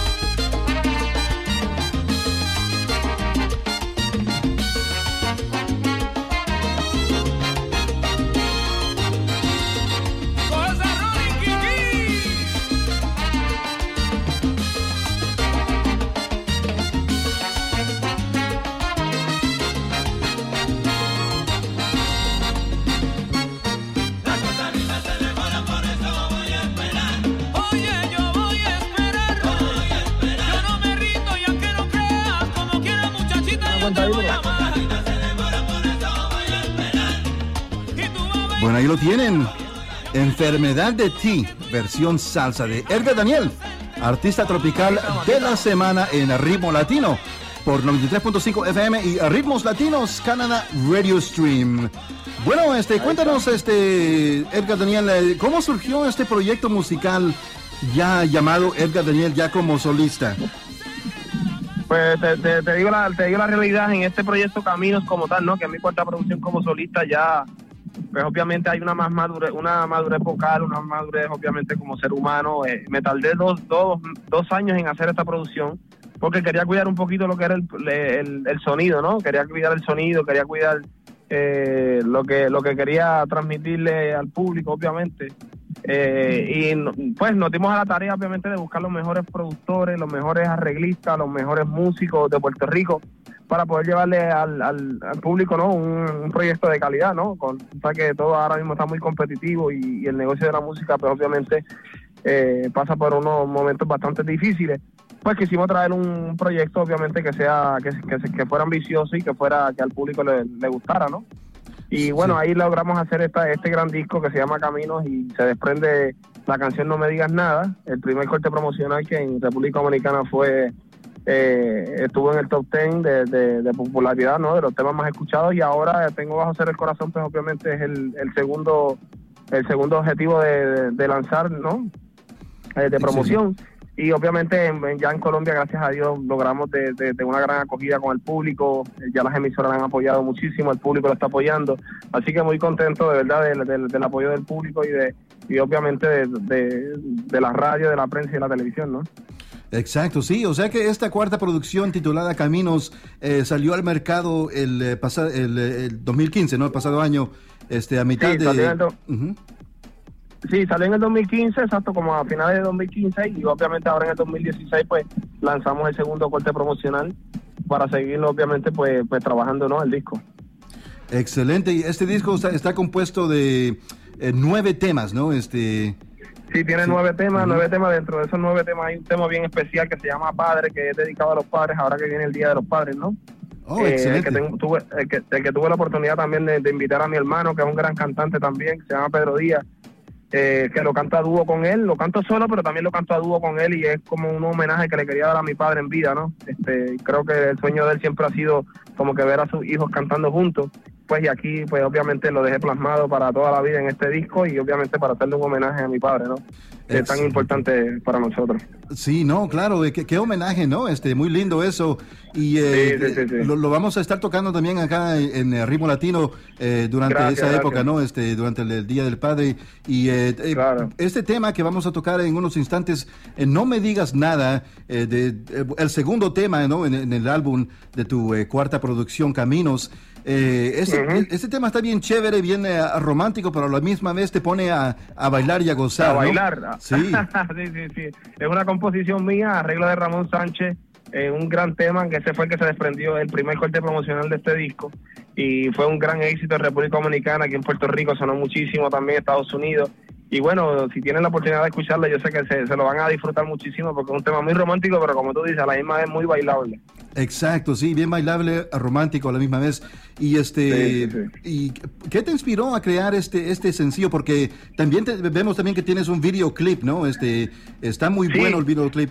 Bueno, ahí lo tienen. Enfermedad de Ti, versión salsa de Edgar Daniel, artista tropical de la semana en Ritmo Latino. por 93.5 FM y Ritmos Latinos Canadá Radio Stream. Bueno, cuéntanos, Edgar Daniel, ¿cómo surgió este proyecto musical ya llamado Edgar Daniel ya como solista? Pues te digo la realidad en este proyecto Caminos como tal, ¿no? Que es mi cuarta producción como solista. Ya pues obviamente hay una madurez vocal, una madurez obviamente como ser humano. Me tardé dos años en hacer esta producción porque quería cuidar un poquito lo que era el sonido, ¿no? Quería cuidar el sonido, quería cuidar lo que quería transmitirle al público, obviamente. Pues nos dimos a la tarea, obviamente, de buscar los mejores productores, los mejores arreglistas, los mejores músicos de Puerto Rico para poder llevarle al público, ¿no? Un proyecto de calidad, ¿no? O sea que todo ahora mismo está muy competitivo y el negocio de la música, pues obviamente pasa por unos momentos bastante difíciles. Pues quisimos traer un proyecto, obviamente, que fuera ambicioso y que al público le gustara, ¿no? Y bueno, ahí logramos hacer este gran disco que se llama Caminos y se desprende la canción No Me Digas Nada, el primer corte promocional que en República Dominicana estuvo en el top 10 de popularidad, ¿no? De los temas más escuchados, y ahora Tengo Bajo Cero el Corazón, pues obviamente es el segundo objetivo de lanzar, ¿no? De promoción. Y obviamente ya en Colombia, gracias a Dios, logramos de una gran acogida con el público. Ya las emisoras han apoyado muchísimo, el público lo está apoyando. Así que muy contento de verdad del apoyo del público y obviamente de la radio, de la prensa y de la televisión, ¿no? Exacto, sí. O sea que esta cuarta producción titulada Caminos salió al mercado el 2015, ¿no? El pasado año, a mitad Sí, salió en el 2015, exacto, como a finales de 2015, y obviamente ahora en el 2016 pues lanzamos el segundo corte promocional para seguirlo obviamente pues trabajando, ¿no? El disco. Excelente, y este disco está compuesto de 9 temas, ¿no? Sí, tiene 9 temas, 9 temas. Dentro de esos 9 temas hay un tema bien especial que se llama Padre, que es dedicado a los padres, ahora que viene el Día de los Padres, ¿no? Oh, excelente. El que tuve la oportunidad también de invitar a mi hermano, que es un gran cantante también, que se llama Pedro Díaz, que lo canto a dúo con él, lo canto solo, pero también lo canto a dúo con él, y es como un homenaje que le quería dar a mi padre en vida, ¿no? Creo que el sueño de él siempre ha sido como que ver a sus hijos cantando juntos, pues, y aquí pues obviamente lo dejé plasmado para toda la vida en este disco, y obviamente para hacerle un homenaje a mi padre, ¿no? Que es tan importante para nosotros. Sí, no, claro, qué homenaje, ¿no? Muy lindo eso, y sí. Lo vamos a estar tocando también acá en Ritmo Latino durante esa época, ¿no? Durante el Día del Padre, y claro. Este tema que vamos a tocar en unos instantes, No Me Digas Nada, el segundo tema, ¿no? En el álbum de tu cuarta producción, Caminos. Este tema está bien chévere, bien romántico, pero a la misma vez te pone a bailar y a gozar, ¿no? A bailar. Sí. sí. Es una composición mía, arreglo de Ramón Sánchez, un gran tema, que ese fue el que se desprendió el primer corte promocional de este disco, y fue un gran éxito en República Dominicana, aquí en Puerto Rico sonó muchísimo, también en Estados Unidos. Y bueno, si tienen la oportunidad de escucharlo, yo sé que se lo van a disfrutar muchísimo, porque es un tema muy romántico, pero como tú dices, a la misma vez muy bailable. Exacto, sí, bien bailable, romántico a la misma vez. Y Sí. ¿Y qué te inspiró a crear este sencillo? Porque también vemos también que tienes un videoclip, ¿no? Está muy bueno el videoclip.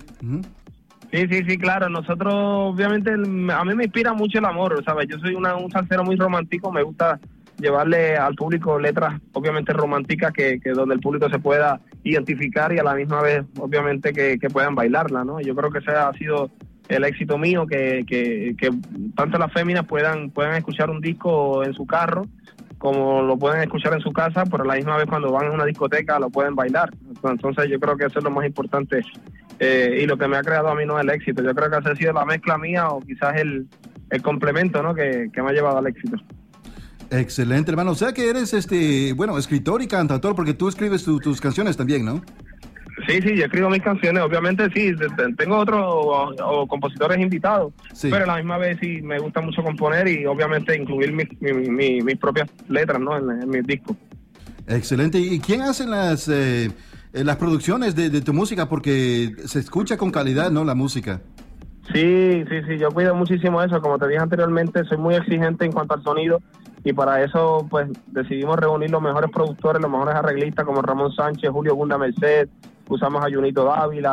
Sí, claro. Nosotros, obviamente, a mí me inspira mucho el amor, ¿sabes? Yo soy un salsero muy romántico, me gusta llevarle al público letras obviamente románticas que donde el público se pueda identificar y a la misma vez obviamente que puedan bailarla, ¿no? Yo creo que ese ha sido el éxito mío, que tanto las féminas puedan escuchar un disco en su carro como lo pueden escuchar en su casa, pero a la misma vez cuando van a una discoteca lo pueden bailar. Entonces yo creo que eso es lo más importante, y lo que me ha creado a mí no es el éxito. Yo creo que esa ha sido la mezcla mía, o quizás el complemento, ¿no? que me ha llevado al éxito. Excelente, hermano. O sea que eres escritor y cantautor, porque tú escribes tus canciones también, ¿no? Sí, yo escribo mis canciones, obviamente sí, tengo otros compositores invitados, pero a la misma vez sí me gusta mucho componer y obviamente incluir mis propias letras, ¿no? en mis discos. Excelente. ¿Y quién hace las producciones de tu música? Porque se escucha con calidad, ¿no? La música. Sí, yo cuido muchísimo eso. Como te dije anteriormente, soy muy exigente en cuanto al sonido, y para eso pues decidimos reunir los mejores productores, los mejores arreglistas como Ramón Sánchez, Julio Gunda Merced, usamos a Junito Dávila,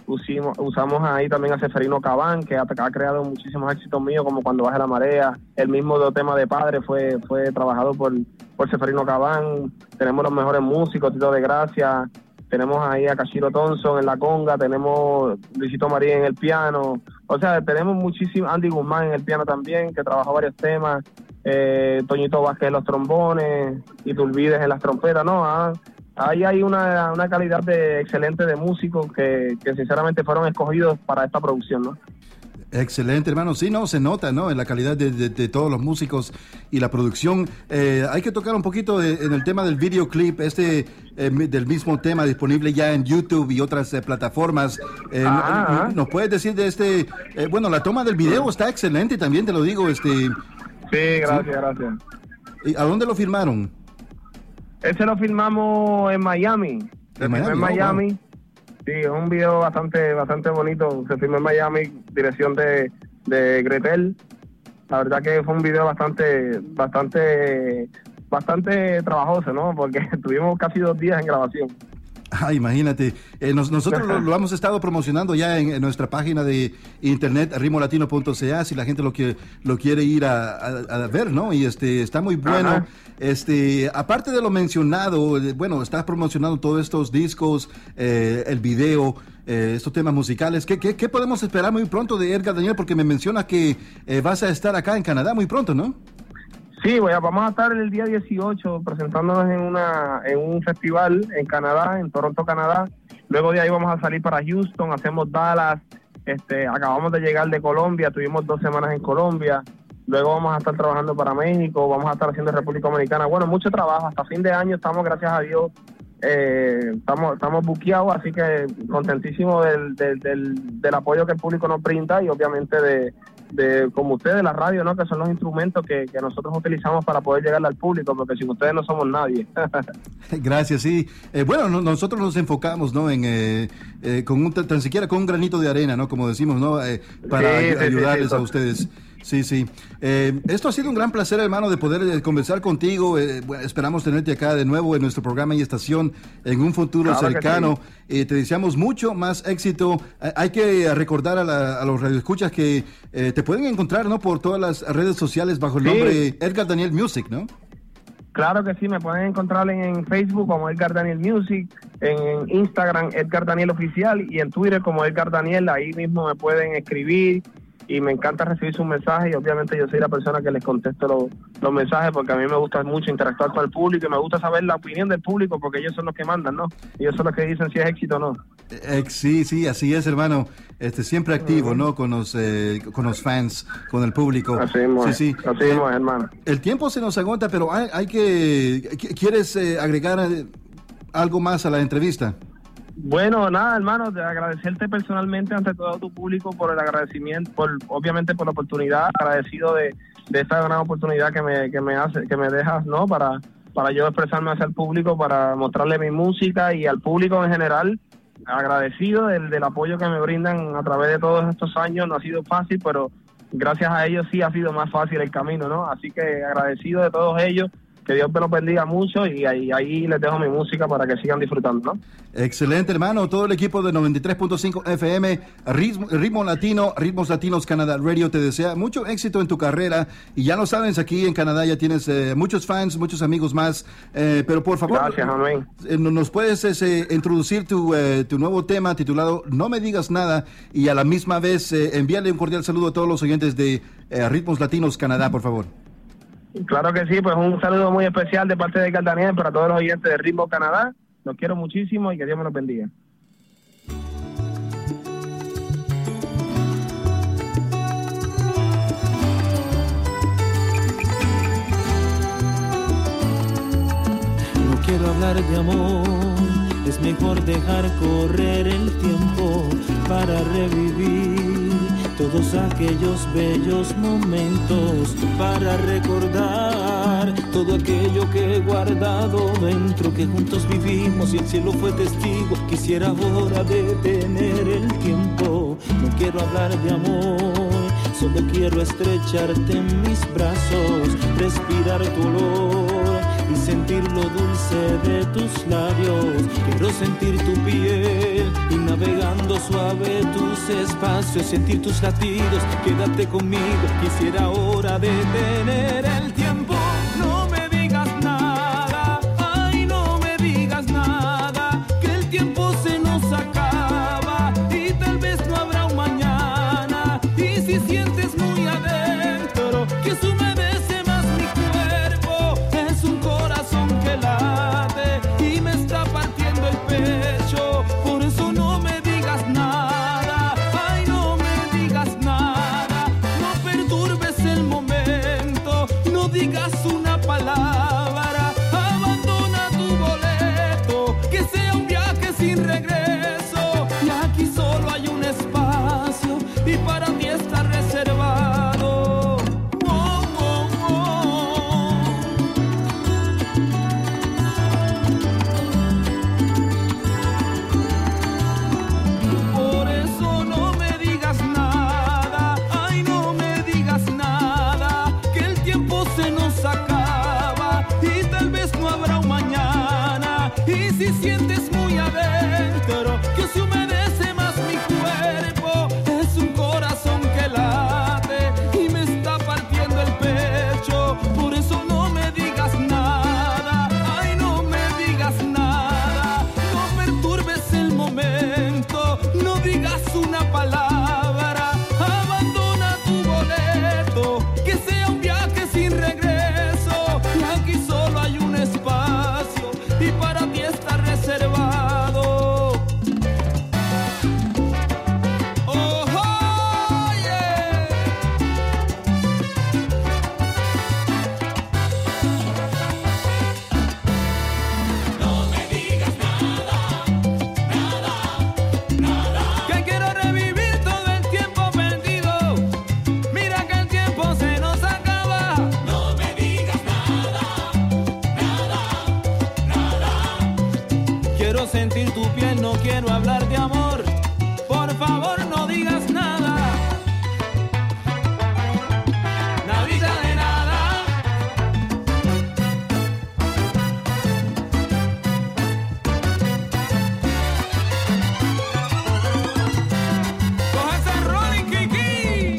usamos ahí también a Seferino Cabán, que ha creado muchísimos éxitos míos, como Cuando baje la marea. El mismo tema de Padre fue trabajado por Seferino Cabán. Tenemos los mejores músicos, Tito de Gracia, tenemos ahí a Cachiro Thompson en la conga, tenemos Luisito María en el piano. O sea, tenemos muchísimo, Andy Guzmán en el piano también, que trabajó varios temas, Toñito Vázquez en los trombones, y Tulvides en las trompetas, ¿no? Ahí hay una calidad excelente de músicos que sinceramente fueron escogidos para esta producción, ¿no? Excelente, hermano. Sí, no, se nota, ¿no? En la calidad de todos los músicos y la producción. Hay que tocar un poquito en el tema del videoclip, del mismo tema disponible ya en YouTube y otras plataformas. ¿Nos puedes decir de bueno, la toma del video está excelente también, te lo digo. Sí, gracias. ¿Y a dónde lo filmaron? Ese lo filmamos en Miami. En Miami. Sí, es un video bastante bonito. Se filmó en Miami, dirección de Gretel. La verdad que fue un video bastante trabajoso, ¿no? Porque tuvimos casi 2 días en grabación. Imagínate, nosotros lo hemos estado promocionando ya en nuestra página de internet, ritmolatino.ca, si la gente lo quiere ir a ver, ¿no? Y está muy bueno. Ajá. Aparte de lo mencionado, bueno, estás promocionando todos estos discos, el video, estos temas musicales. ¿Qué podemos esperar muy pronto de Edgar Daniel? Porque me mencionas que vas a estar acá en Canadá muy pronto, ¿no? Sí, vamos a estar el día 18 presentándonos en un festival en Canadá, en Toronto, Canadá. Luego de ahí vamos a salir para Houston, hacemos Dallas. Acabamos de llegar de Colombia, tuvimos 2 semanas en Colombia. Luego vamos a estar trabajando para México, vamos a estar haciendo República Dominicana. Bueno, mucho trabajo. Hasta fin de año estamos, gracias a Dios, estamos buqueados, así que contentísimo del apoyo que el público nos brinda y obviamente de como ustedes, la radio, ¿no? Que son los instrumentos que nosotros utilizamos para poder llegarle al público, porque sin ustedes no somos nadie. Gracias, sí. Bueno, nosotros nos enfocamos, ¿no? En tan siquiera con un granito de arena, ¿no? Como decimos, ¿no? Para ayudarles a ustedes. Sí. Esto ha sido un gran placer, hermano, de poder conversar contigo. Bueno, esperamos tenerte acá de nuevo en nuestro programa y estación en un futuro cercano. Te deseamos mucho más éxito. Hay que recordar a los radioescuchas que te pueden encontrar, ¿no? Por todas las redes sociales bajo el nombre Edgar Daniel Music, ¿no? Claro que sí, me pueden encontrar en Facebook como Edgar Daniel Music, en Instagram Edgar Daniel Oficial y en Twitter como Edgar Daniel. Ahí mismo me pueden escribir. Y me encanta recibir sus mensajes y obviamente yo soy la persona que les contesto los mensajes porque a mí me gusta mucho interactuar con el público y me gusta saber la opinión del público porque ellos son los que mandan, ¿no? Ellos son los que dicen si es éxito o no. Sí, así es, hermano. Siempre activo, ¿no? Con los fans, con el público. Así mismo, sí. Así mismo, hermano. El tiempo se nos agota, pero ¿quieres agregar algo más a la entrevista? Bueno, nada, hermano, de agradecerte personalmente ante todo tu público por el agradecimiento, obviamente por la oportunidad, agradecido de esta gran oportunidad que me dejas, ¿no? Para yo expresarme hacia el público, para mostrarle mi música y al público en general, agradecido del apoyo que me brindan a través de todos estos años. No ha sido fácil, pero gracias a ellos sí ha sido más fácil el camino, ¿no? Así que agradecido de todos ellos. Que Dios me los bendiga mucho y ahí les dejo mi música para que sigan disfrutando, ¿no? Excelente, hermano. Todo el equipo de 93.5 FM, Ritmo Latino, Ritmos Latinos Canadá Radio te desea mucho éxito en tu carrera. Y ya lo sabes, aquí en Canadá ya tienes muchos fans, muchos amigos más. Pero por favor, gracias, amén. ¿Nos puedes introducir tu nuevo tema titulado No Me Digas Nada? Y a la misma vez envíale un cordial saludo a todos los oyentes de Ritmos Latinos Canadá, por favor. Claro que sí, pues un saludo muy especial de parte de Edgar Daniel para todos los oyentes de Ritmo Canadá. Los quiero muchísimo y que Dios me los bendiga. No quiero hablar de amor, es mejor dejar correr el tiempo para revivir todos aquellos bellos momentos, para recordar todo aquello que he guardado dentro, que juntos vivimos y el cielo fue testigo. Quisiera ahora detener el tiempo. No quiero hablar de amor, solo quiero estrecharte en mis brazos, respirar tu olor y sentir sentir lo dulce de tus labios, quiero sentir tu piel y navegando suave tus espacios, sentir tus latidos, quédate conmigo, quisiera ahora detener el tiempo. No me digas nada, ay, no me digas nada, que el tiempo se nos acaba y tal vez no habrá un mañana. Y si sientes muy adentro que se humedece más mi cuerpo, es un corazón que late y me está partiendo el pecho. Por eso no me digas nada, ay, no me digas nada, no perturbes el momento, no digas una palabra, abandona tu boleto, que sea un viaje sin regreso. Y aquí solo hay un espacio y para ti está reservado. Oh, oh, oh. Por eso no me digas nada, ay, no me digas nada, que el tiempo se nos acaba y tal vez no habrá un mañana. Y si sientes muy adentro que se humedece más mi cuerpo, es un corazón que late y me está partiendo el pecho. Por eso no me digas nada, ay, no me digas nada, no perturbes el momento, no digas una palabra, abandona tu boleto, que sea un viaje sin regreso. Y aquí solo hay un espacio y para ti está reservado. Oh, oh, yeah. No me digas nada, que quiero revivir todo el tiempo perdido. Mira que el tiempo se nos acaba. No me digas nada. Quiero sentir tu piel, no quiero hablar de amor. Por favor, no digas nada. Nadita de nada. Coja ese Rolling Kiki.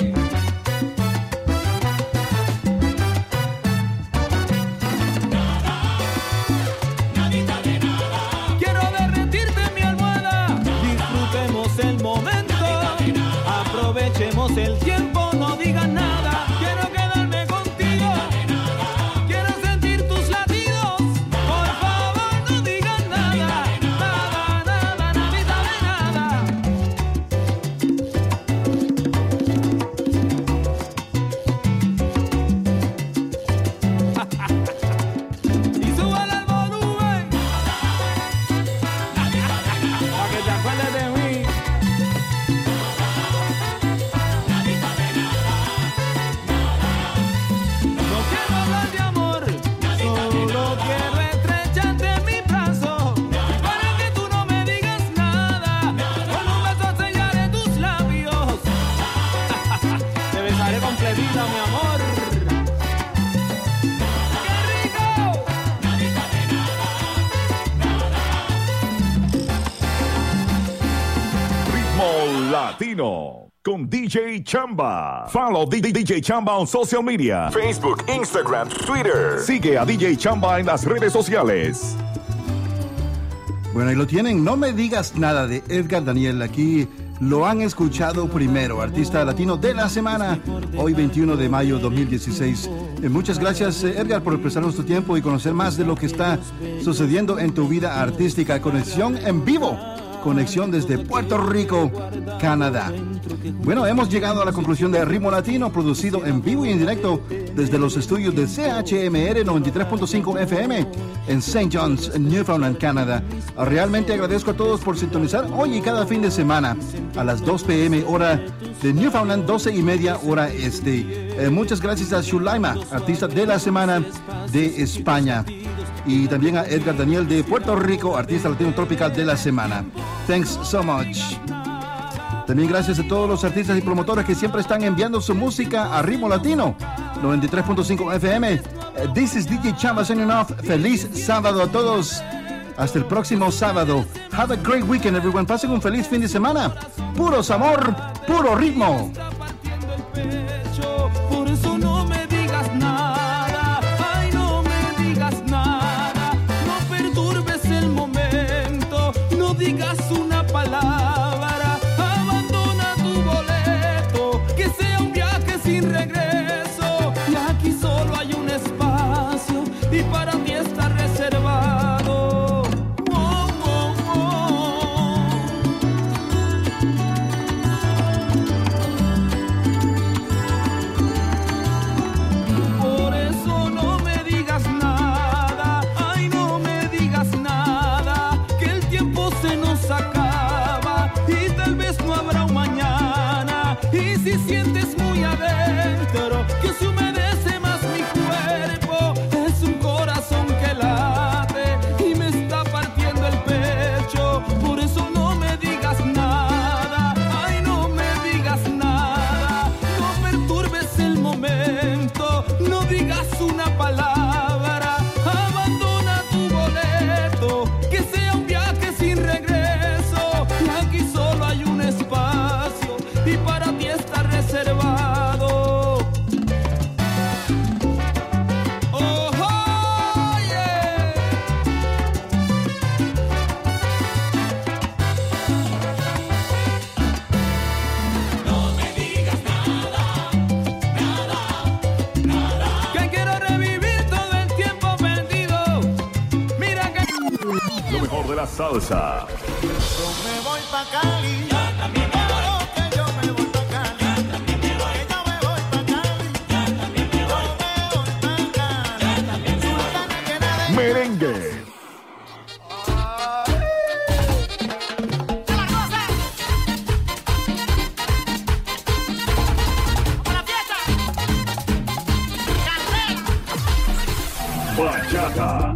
Nadita de nada. Quiero derretirte en mi almohada. Disfrutemos el momento. Aprovechemos el tiempo, no digas nada. Quiero quedarme contigo. Quiero sentir tus latidos. Por favor, no digas nada. Nada, nada, nadita de nada. Y súbale el volumen. Para que te acuerdes de mí. No quiero hablar de amor, solo quiero estrecharte en mi brazo, para que tú no me digas nada. Con un beso sellaré tus labios. Te besaré completita, mi amor. ¡Qué rico! Ritmo Latino con DJ Chamba. Follow DJ Chamba on social media. Facebook, Instagram, Twitter. Sigue a DJ Chamba en las redes sociales. Bueno, ahí lo tienen. No me digas nada de Edgar Daniel. Aquí lo han escuchado primero. Artista latino de la semana. Hoy 21 de mayo 2016. Muchas gracias, Edgar, por prestarnos tu tiempo y conocer más de lo que está sucediendo en tu vida artística. Conexión en vivo. Conexión desde Puerto Rico, Canadá. Bueno, hemos llegado a la conclusión de Ritmo Latino, producido en vivo y en directo desde los estudios de CHMR 93.5 FM en St. John's, Newfoundland, Canadá. Realmente agradezco a todos por sintonizar hoy y cada fin de semana a las 2 p.m. hora de Newfoundland, 12:30 hora este. Muchas gracias a Shulaima, artista de la semana de España. Y también a Edgar Daniel de Puerto Rico, artista latino tropical de la semana. Thanks so much. También gracias a todos los artistas y promotores que siempre están enviando su música a Ritmo Latino 93.5 FM This is DJ Chamba signing off. Feliz sábado a todos. Hasta el próximo sábado. Have a great weekend, everyone. Pasen un feliz fin de semana. Puro sabor, puro ritmo. Por eso no me digas nada, ay, no me digas nada, no perturbes el momento, no digas una palabra, abandona tu boleto, que sea un viaje sin regreso, y aquí solo hay un espacio, y para ti está reservado. Oh, oh, oh. Por eso no me digas nada, ay, no me digas nada, que el tiempo se nos acaba y tal vez no habrá un mañana. Y si sientes muy adentro que se humedece más mi cuerpo, es un corazón que late y me está partiendo el pecho. Por eso no me digas nada, ay, no me digas nada, no perturbes el momento, no digas una palabra, abandona tu boleto, que sea un viaje sin regreso, y aquí solo hay un espacio, y para ti está reservado. Oh, oh, yeah. No me digas nada, que quiero revivir todo el tiempo perdido. Mira que Lo mejor de la salsa. Yo me voy pa' Cali. Ya también me voy. Que yo me voy pa' Cali. Ya también me voy. Yo me voy pa' Cali. Ya también me voy. Yo me voy pa' Cali. Ya también me voy. Merengue. Bachata.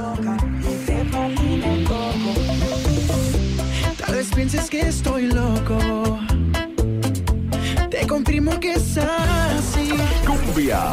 Tal vez pienses que estoy loco. Te confirmo que es así. Cumbia.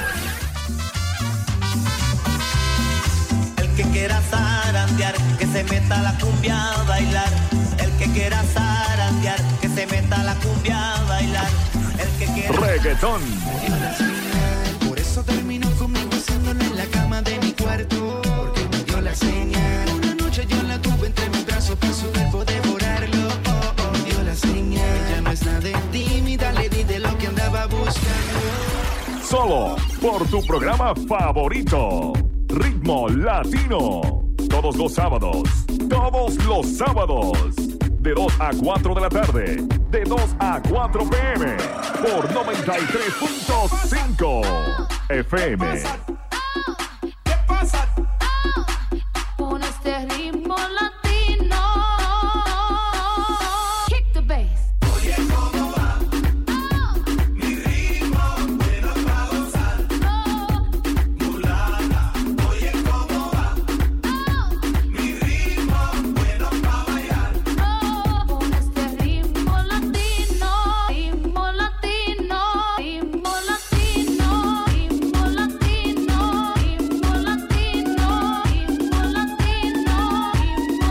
El que quiera zarandear, que se meta a la cumbia a bailar. El que quiera zarandear, que se meta a la cumbia a bailar. El que quiera Reggaetón. Por eso terminó conmigo haciéndolo en la cama de mi cuarto, porque me dio la señal. Una noche yo la tuve entre mis brazos para su cuerpo devorarlo. Oh, oh, dio la señal. Ella no es nada tímida, le di de lo que andaba buscando. Solo por tu programa favorito. Ritmo Latino. Todos los sábados. Todos los sábados. De 2 a 4 de la tarde. De 2 a 4 p.m. Por 93.5 FM. ¿Qué pasa? Con este ritmo latino. Kick the bass. Oye, ¿cómo va? Mi ritmo bueno pa' gozar. Mulata, oye, ¿cómo va? Mi ritmo bueno pa' bailar. Con este ritmo latino. Ritmo latino. Ritmo latino. Ritmo latino. Ritmo latino. Ritmo latino. Ritmo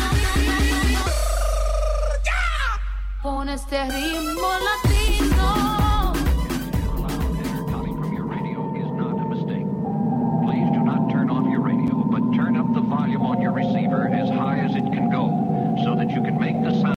latino. Con este ritmo latino.